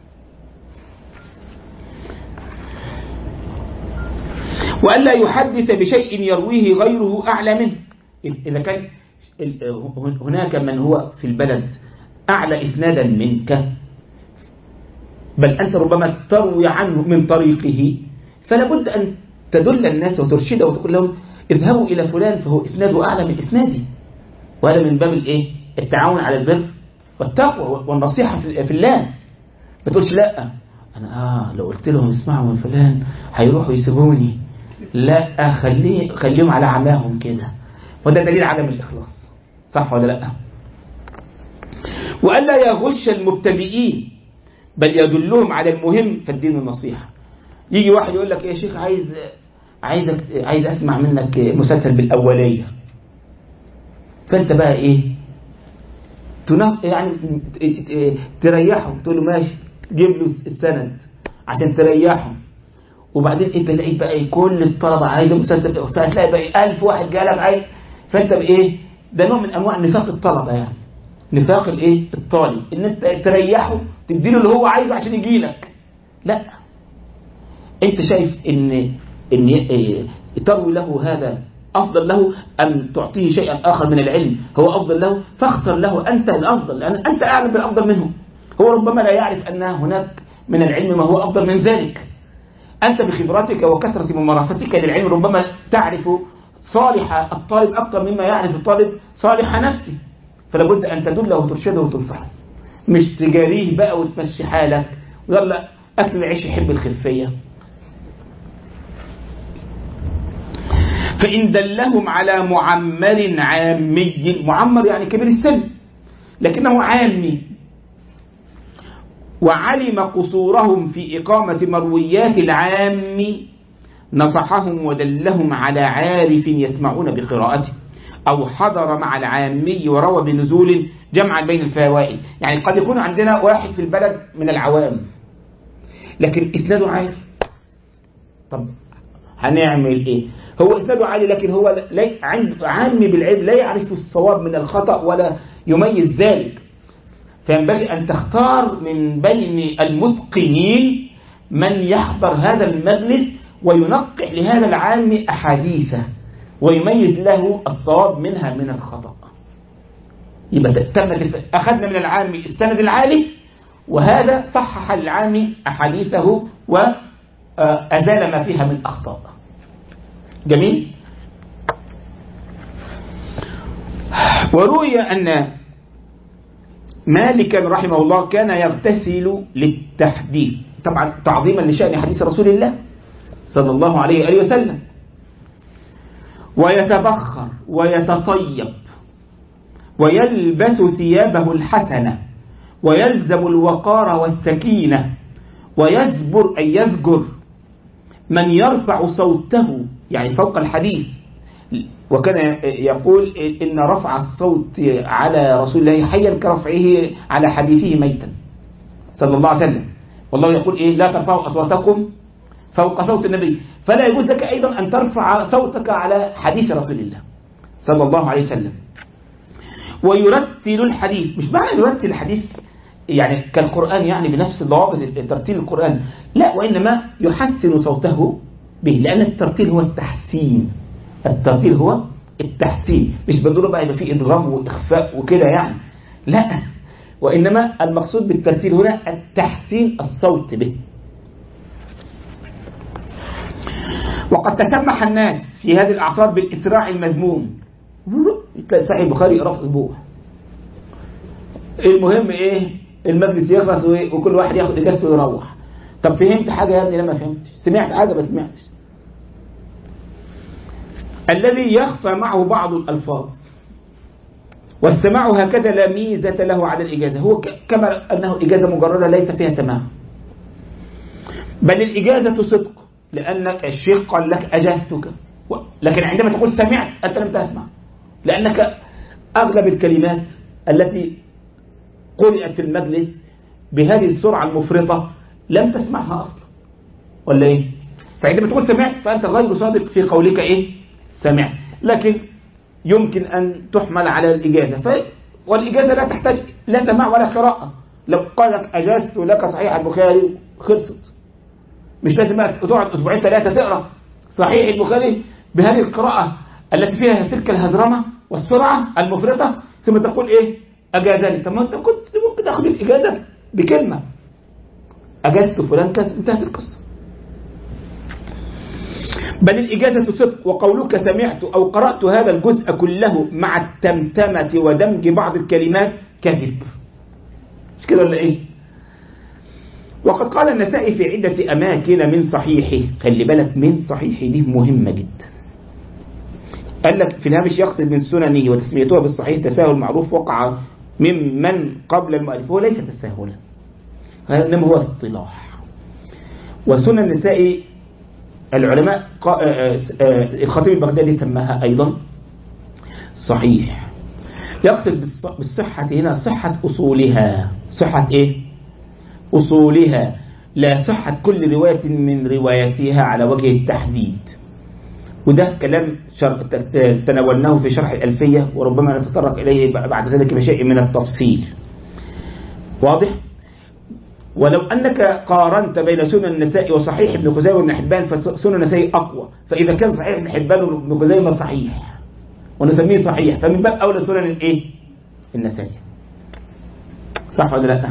وألا يحدث بشيء يرويه غيره أعلى منه. إذا كان هناك من هو في البلد أعلى إسنادا منك، بل أنت ربما تروي عنه من طريقه، فلا بد أن تدل الناس وترشده وتقول لهم اذهبوا إلى فلان فهو إسناده أعلى من إسنادي. وهذا من باب الإيه؟ التعاون على البر والتقوى والنصيحة في الله. ما تقولش لا أنا لو قلت لهم اسمعوا من فلان هيروحوا يسيبوني، لا خليهم على عماهم كده، وده دليل عدم الإخلاص. صح ولا لا؟ وألا يغش المبتدئين بل يدلهم على المهم فالدين النصيحة. يجي واحد يقول لك يا شيخ عايز أسمع منك مسلسل بالأولية، فأنت بقى إيه يعني تريحه، تقول له ماشي، تجيب له السند عشان تريحه، وبعدين انت تلاقي بقى كل الطلبة عايزة مسلسل، فهتلاقي بقى 1000 واحد جالك عايز، فانت بايه ده نوع من انواع نفاق الطلبة، يعني نفاق الايه الطالب، ان انت تريحه تديله اللي هو عايزه عشان يجي لك. لا، انت شايف ان تروي له هذا افضل له ام تعطيه شيئا اخر من العلم هو افضل له، فاختر له انت الافضل، لان انت اعلم بالافضل منه. هو ربما لا يعرف ان هناك من العلم ما هو افضل من ذلك. أنت بخبرتك وكثرة ممارستك للعلم ربما تعرف صالح الطالب أكثر مما يعرف الطالب صالح نفسه، فلا بد أن تدله وترشده وتنصحه، مش تجاريه بقى وتمشي حالك ويلا أكل العيش يحب الخفية. فإن دلهم على معمر عامي، معمر يعني كبير السن لكنه عامي، وعلم قصورهم في إقامة مرويات العام نصحهم ودلهم على عارف يسمعون بقراءته، أو حضر مع العامي وروى بنزول جمعا بين الفوائد. يعني قد يكون عندنا واحد في البلد من العوام لكن إسناده عالي، طب هنعمل إيه؟ هو إسناده عالي لكن هو عامي بالعلم لا يعرف الصواب من الخطأ ولا يميز ذلك، فينبغي أن تختار من بين المتقنين من يحضر هذا المجلس وينقح لهذا العام أحاديثه ويميز له الصواب منها من الخطأ. يبقى أخذنا من العام السند العالي، وهذا صحح العام أحاديثه وأزال ما فيها من أخطاء. جميل. وروي أن مالكا رحمه الله كان يغتسل للتحديث، طبعا تعظيما لشأن حديث رسول الله صلى الله عليه وآله وسلم، ويتبخر ويتطيب ويلبس ثيابه الحسنة ويلزم الوقار والسكينة، ويزبر أي يزجر من يرفع صوته يعني فوق الحديث. وكان يقول إن رفع الصوت على رسول الله حيا كرفعه على حديثه ميتا صلى الله عليه وسلم. والله يقول إيه لا ترفعوا أصواتكم فوق صوت النبي، فلا يجوز لك أيضا أن ترفع صوتك على حديث رسول الله صلى الله عليه وسلم. ويرتل الحديث، مش معنى يرتل الحديث يعني كالقرآن يعني بنفس ضوابط ترتيل القرآن، لا، وإنما يحسن صوته به، لأن الترتيل هو التحسين، الترتيل هو التحسين، مش بالضرورة بقى يبقى فيه إدغام وإخفاء وكده يعني، لا، وإنما المقصود بالترتيل هنا التحسين الصوت به. وقد تسمح الناس في هذه الأعصار بالإسراع المذموم، تلاقي صحيح البخاري يقرأ في أسبوع، المهم إيه المجلس يخلص وكل واحد ياخد إجازته ويروح. طب فهمت حاجة يا ابني؟ لا ما فهمتش. سمعت حاجة بس سمعتش. الذي يخفى معه بعض الألفاظ والسماع هكذا لا ميزة له على الإجازة، هو كما أنه إجازة مجردة ليس فيها سماع، بل الإجازة صدق، لأن الشيخ قال لك أجازتك، لكن عندما تقول سمعت أنت لم تسمع، لأنك أغلب الكلمات التي قرأت في المجلس بهذه السرعة المفرطة لم تسمعها أصلا، ولا إيه؟ فعندما تقول سمعت فأنت غير صادق في قولك إيه؟ سمعت، لكن يمكن أن تحمل على الإجازة، والإجازة لا تحتاج لا سماع ولا قراءة. لو قال لك أجازت لك صحيح البخاري خلصت، مش لازم تقعد أسبوعين ثلاثة تقرأ صحيح البخاري بهذه القراءة التي فيها تلك الهزرمة والسرعة المفرطة ثم تقول إيه؟ أجازني. طب ما أنت كنت ممكن تأخذ الإجازة بكلمة أجازت فلان كذا، انتهت القصة. بل الإجازة صدق، وقولك سمعت أو قرأت هذا الجزء كله مع التمتمة ودمج بعض الكلمات كذب، مش كده ولا إيه؟ وقد قال النسائي في عدة أماكن من صحيحه، خلي بالك من صحيحه دي مهمة جدا، قال لك في الهامش يقصد من سننه وتسميتها بالصحيح تساهل معروف وقع ممن قبل المؤلف، هو ليس تساهلا إنما هو اصطلاح. وسنن النسائي العلماء الخطيب البغدادي سماها أيضا صحيح، يقصد بالصحة هنا صحة أصولها، صحة إيه؟ أصولها، لا صحة كل رواية من رواياتها على وجه التحديد. وده كلام تناولناه في شرح الألفية، وربما نتطرق إليه بعد ذلك بشيء من التفصيل. واضح؟ ولو أنك قارنت بين سنن النسائي وصحيح ابن خزيمة وابن حبان فسنن النسائي أقوى، فإذا كان صحيح ابن حبان وابن خزيمة صحيح ونسميه صحيح، فمن باب أولى سنن الإيه؟ النسائي. صح ولا لا؟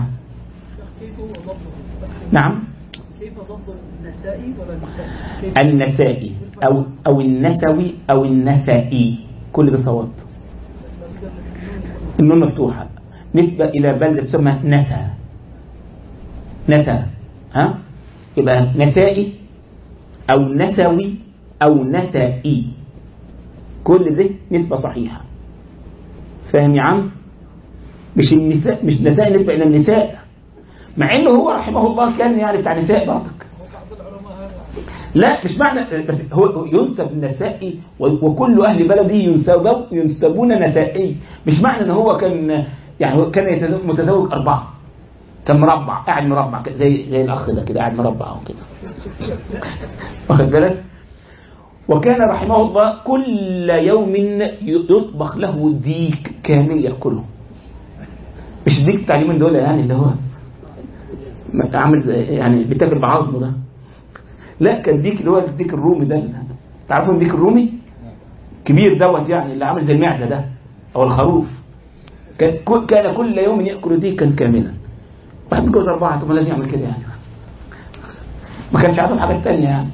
نعم. كيف ضبط النسائي ولا النسائي؟ النسائي أو النسوي أو النسائي، كل ده صواب. النون مفتوحة، نسبة إلى بلد تسمى نسا، نسا، ها؟ يبقى نسائي أو نسوي أو نسائي، كل ده نسبة صحيحة. فاهم يا عم؟ مش النساء، مش نساء نسبة إلى النساء، مع إنه هو رحمه الله كان يعني بتاع نساء برضك. لا مش معنى، بس هو ينسب النسائي وكل أهل بلدي ينسبون نسائي، مش معنى إن هو كان يعني هو كان متزوج 4، كان مربع، قاعد مربع زي الأخ ده كده، قاعد مربع أو كده. واخد بالك؟ وكان رحمه الله كل يوم يطبخ له ديك كامل يأكله، مش الديك بتاع اليومين دول يعني اللي هو عامل يعني بيتاكل بعظمه ده، لا كان ديك اللي هو الديك الرومي ده، تعرفوا الديك الرومي كبير دوت يعني اللي عامل زي المعزه ده او الخروف، كان كل يوم يأكل ديكا كاملا. واحد متجوز 4، طب ما لازم يعمل كده يعني، ما كانش عنده حاجات تانية يعني.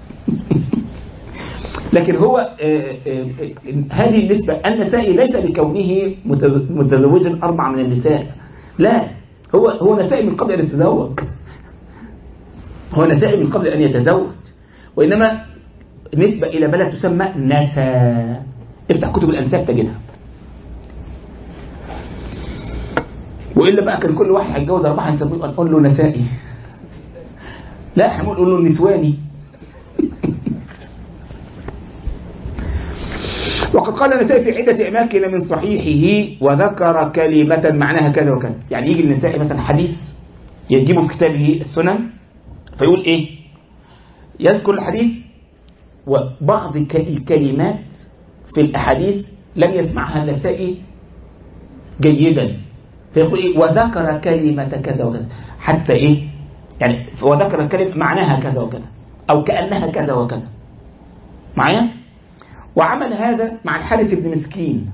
لكن هو هذه النسبة، النسائي ليس لكونه متزوجا 4 من النساء، لا، هو نسائي من قبل أن يتزوج، هو نسائي من قبل أن يتزوج، وإنما نسبة إلى بلد تسمى نسا. افتح كتب الأنساب تجدها. وإلا بقى كان كل واحد هيتجوز 4 نقول له نسائي، لا احنا نقول له نسواني. وقد قال النسائي في عدة أماكن من صحيحه وذكر كلمة معناها كذا وكذا، يعني يجي النسائي مثلا حديث يجيبه في كتابه السنن فيقول إيه؟ يذكر الحديث وبعض الكلمات في الأحاديث لم يسمعها النسائي جيدا، فيقول إيه؟ وذكر كلمة كذا وكذا، حتى إيه؟ يعني وذكر كلمة معناها كذا وكذا أو كأنها كذا وكذا معايا؟ وعمل هذا مع الحارث بن مسكين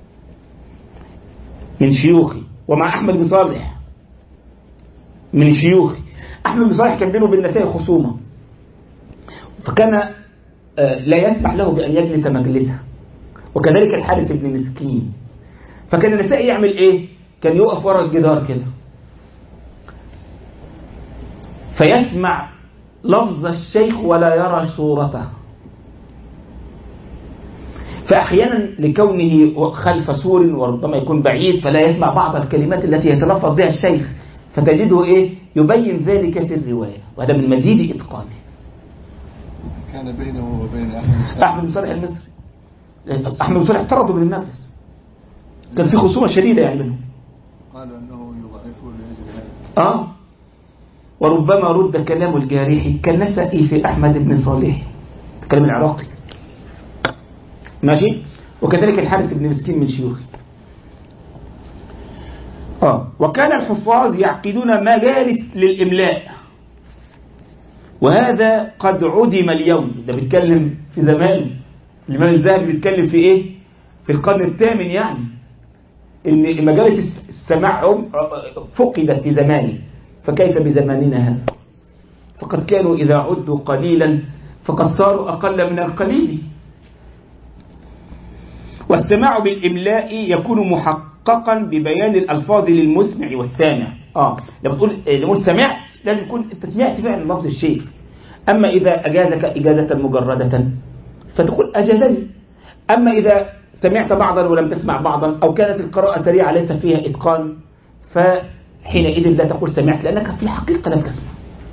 من شيوخي، ومع أحمد بن صالح من شيوخي. أحمد بن صالح كان بينه وبين النسائي خصومة، فكان لا يسمح له بأن يجلس مجلسه، وكذلك الحارث بن مسكين. فكان النسائي يعمل إيه؟ كان يقف وراء الجدار كده فيسمع لفظ الشيخ ولا يرى صورته، فأحيانا لكونه خلف سور وربما يكون بعيد فلا يسمع بعض الكلمات التي يتلفظ بها الشيخ، فتجده يبين ذلك في الرواية، وهذا من مزيد إتقانه. كان بينه وبين أحمد بن صالح المصري. أحمد بن صالح اعترضوا من المجلس، كان في خصومة شديدة يعني منهم، قالوا أنه يضعفه لأجل هذا. وربما رد كلام الجارحي كالنسائي في أحمد بن صالح، الكلام العراقي ماشي، وكذلك الحارث بن مسكين من شيوخه. وكان الحفاظ يعقدون مجالس للإملاء، وهذا قد عدم اليوم. ده بيتكلم في زمان الإمام الذهبي، بيتكلم في إيه؟ في القرن الثامن، يعني إن مجالس السماع فقدت في زمانه، فكيف بزماننا هذا؟ فقد كانوا إذا عدوا قليلا فقد صاروا أقل من القليل. والسماع بالإملاء يكون محققا ببيان الألفاظ للمسمع والسامع. لما نقول سمعت لازم يكون أنت سمعت فعلا لفظ الشيخ. أما إذا أجازك إجازة مجردة فتقول أجازني. أما إذا سمعت بعضا ولم تسمع بعضا، أو كانت القراءة سريعة ليس فيها إتقان، فحينئذ لا تقول سمعت، لأنك في الحقيقة لم تسمع.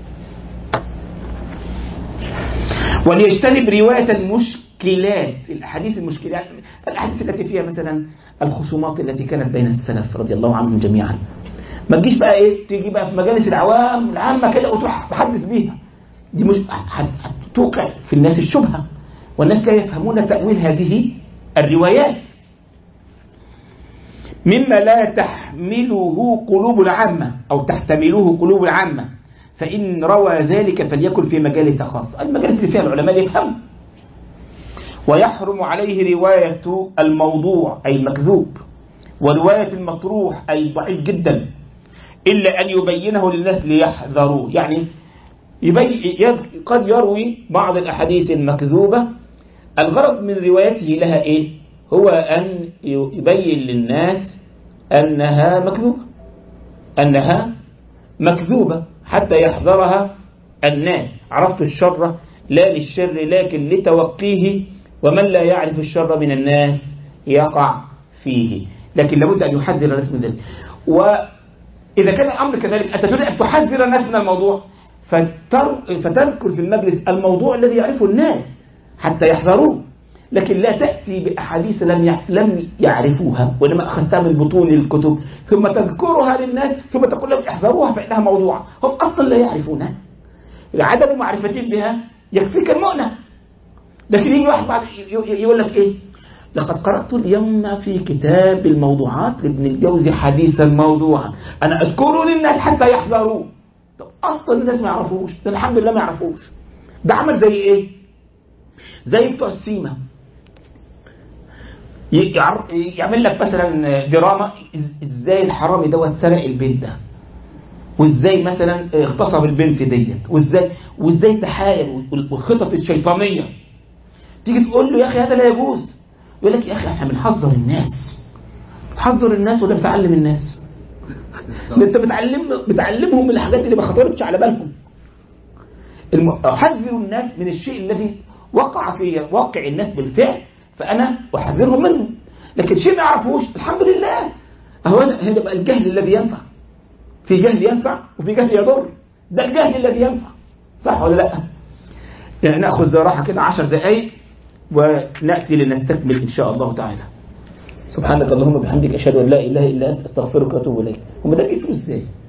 وليجتنب رواية المشكلات، الأحاديث المشكلات، الأحاديث التي فيها مثلا الخصومات التي كانت بين السلف رضي الله عنهم جميعا. ما تجيش بقى تيجي بقى في مجالس العامة كده وتروح تحدث بيها، دي مش هتوقع في الناس الشبهة، والناس لا يفهمون تأويل هذه الروايات. مما لا تحمله قلوب العامة أو تحتمله قلوب العامة، فإن روى ذلك فليكن في مجالس خاصة، المجالس اللي فيها العلماء يفهموا. ويحرم عليه رواية الموضوع أي المكذوب، ورواية المطروح أي الضعيف جدا، إلا أن يبينه للناس ليحذروا. يعني قد يروي بعض الأحاديث المكذوبة، الغرض من روايته لها هو أن يبين للناس أنها مكذوبة حتى يحذرها الناس. عرفت الشر لا للشر لكن لتوقيه، ومن لا يعرف الشر من الناس يقع فيه. لكن لابد أن يحذر الناس من ذلك. وإذا كان الأمر كذلك، أنت تريد أن تحذر الناس من الموضوع، فتذكر في المجلس الموضوع الذي يعرفه الناس حتى يحذروه، لكن لا تأتي بأحاديث لم يعرفوها، وإنما أخذتها من بطون الكتب ثم تذكرها للناس ثم تقول لهم احذروها فإنها موضوع، هم أصلا لا يعرفونها. عدم معرفتهم بها يكفيك المؤنة. لكن يجي واحد بعد يقول لك لقد قرأت اليوم في كتاب الموضوعات لابن الجوزي حديثا موضوعا أنا أذكره للناس حتى يحذروه. طب أصلا الناس ما يعرفوش، الحمد لله ما يعرفوش. ده عمل زي زي بتوع السيما، يعمل لك مثلا دراما ازاي الحرامي دوت سرق البيت ده، وازاي مثلا اغتصب البنت ديت، وازاي تحايل، والخطط الشيطانية. تيجي تقول له يا أخي هذا لا يجوز، يقول لك يا أخي احنا بنحذر الناس ولا بتعلم الناس؟ انت بتعلمهم الحاجات اللي ما خطرتش على بالهم. أحذر الناس من الشيء الذي وقع في واقع الناس بالفعل، فأنا أحذرهم منه. لكن شيء ما يعرفوش الحمد لله، هذا بقى الجهل الذي ينفع. في جهل ينفع وفي جهل يضر، ده الجهل الذي ينفع، صح ولا لا؟ يعني نأخذ راحة كده 10 دقائق ونأتي لنستكمل إن شاء الله تعالى. سبحانك اللهم وبحمدك أشهد أن لا إله إلا أنت أستغفرك وأتوب إليك. هم ده بيفروا إزاي؟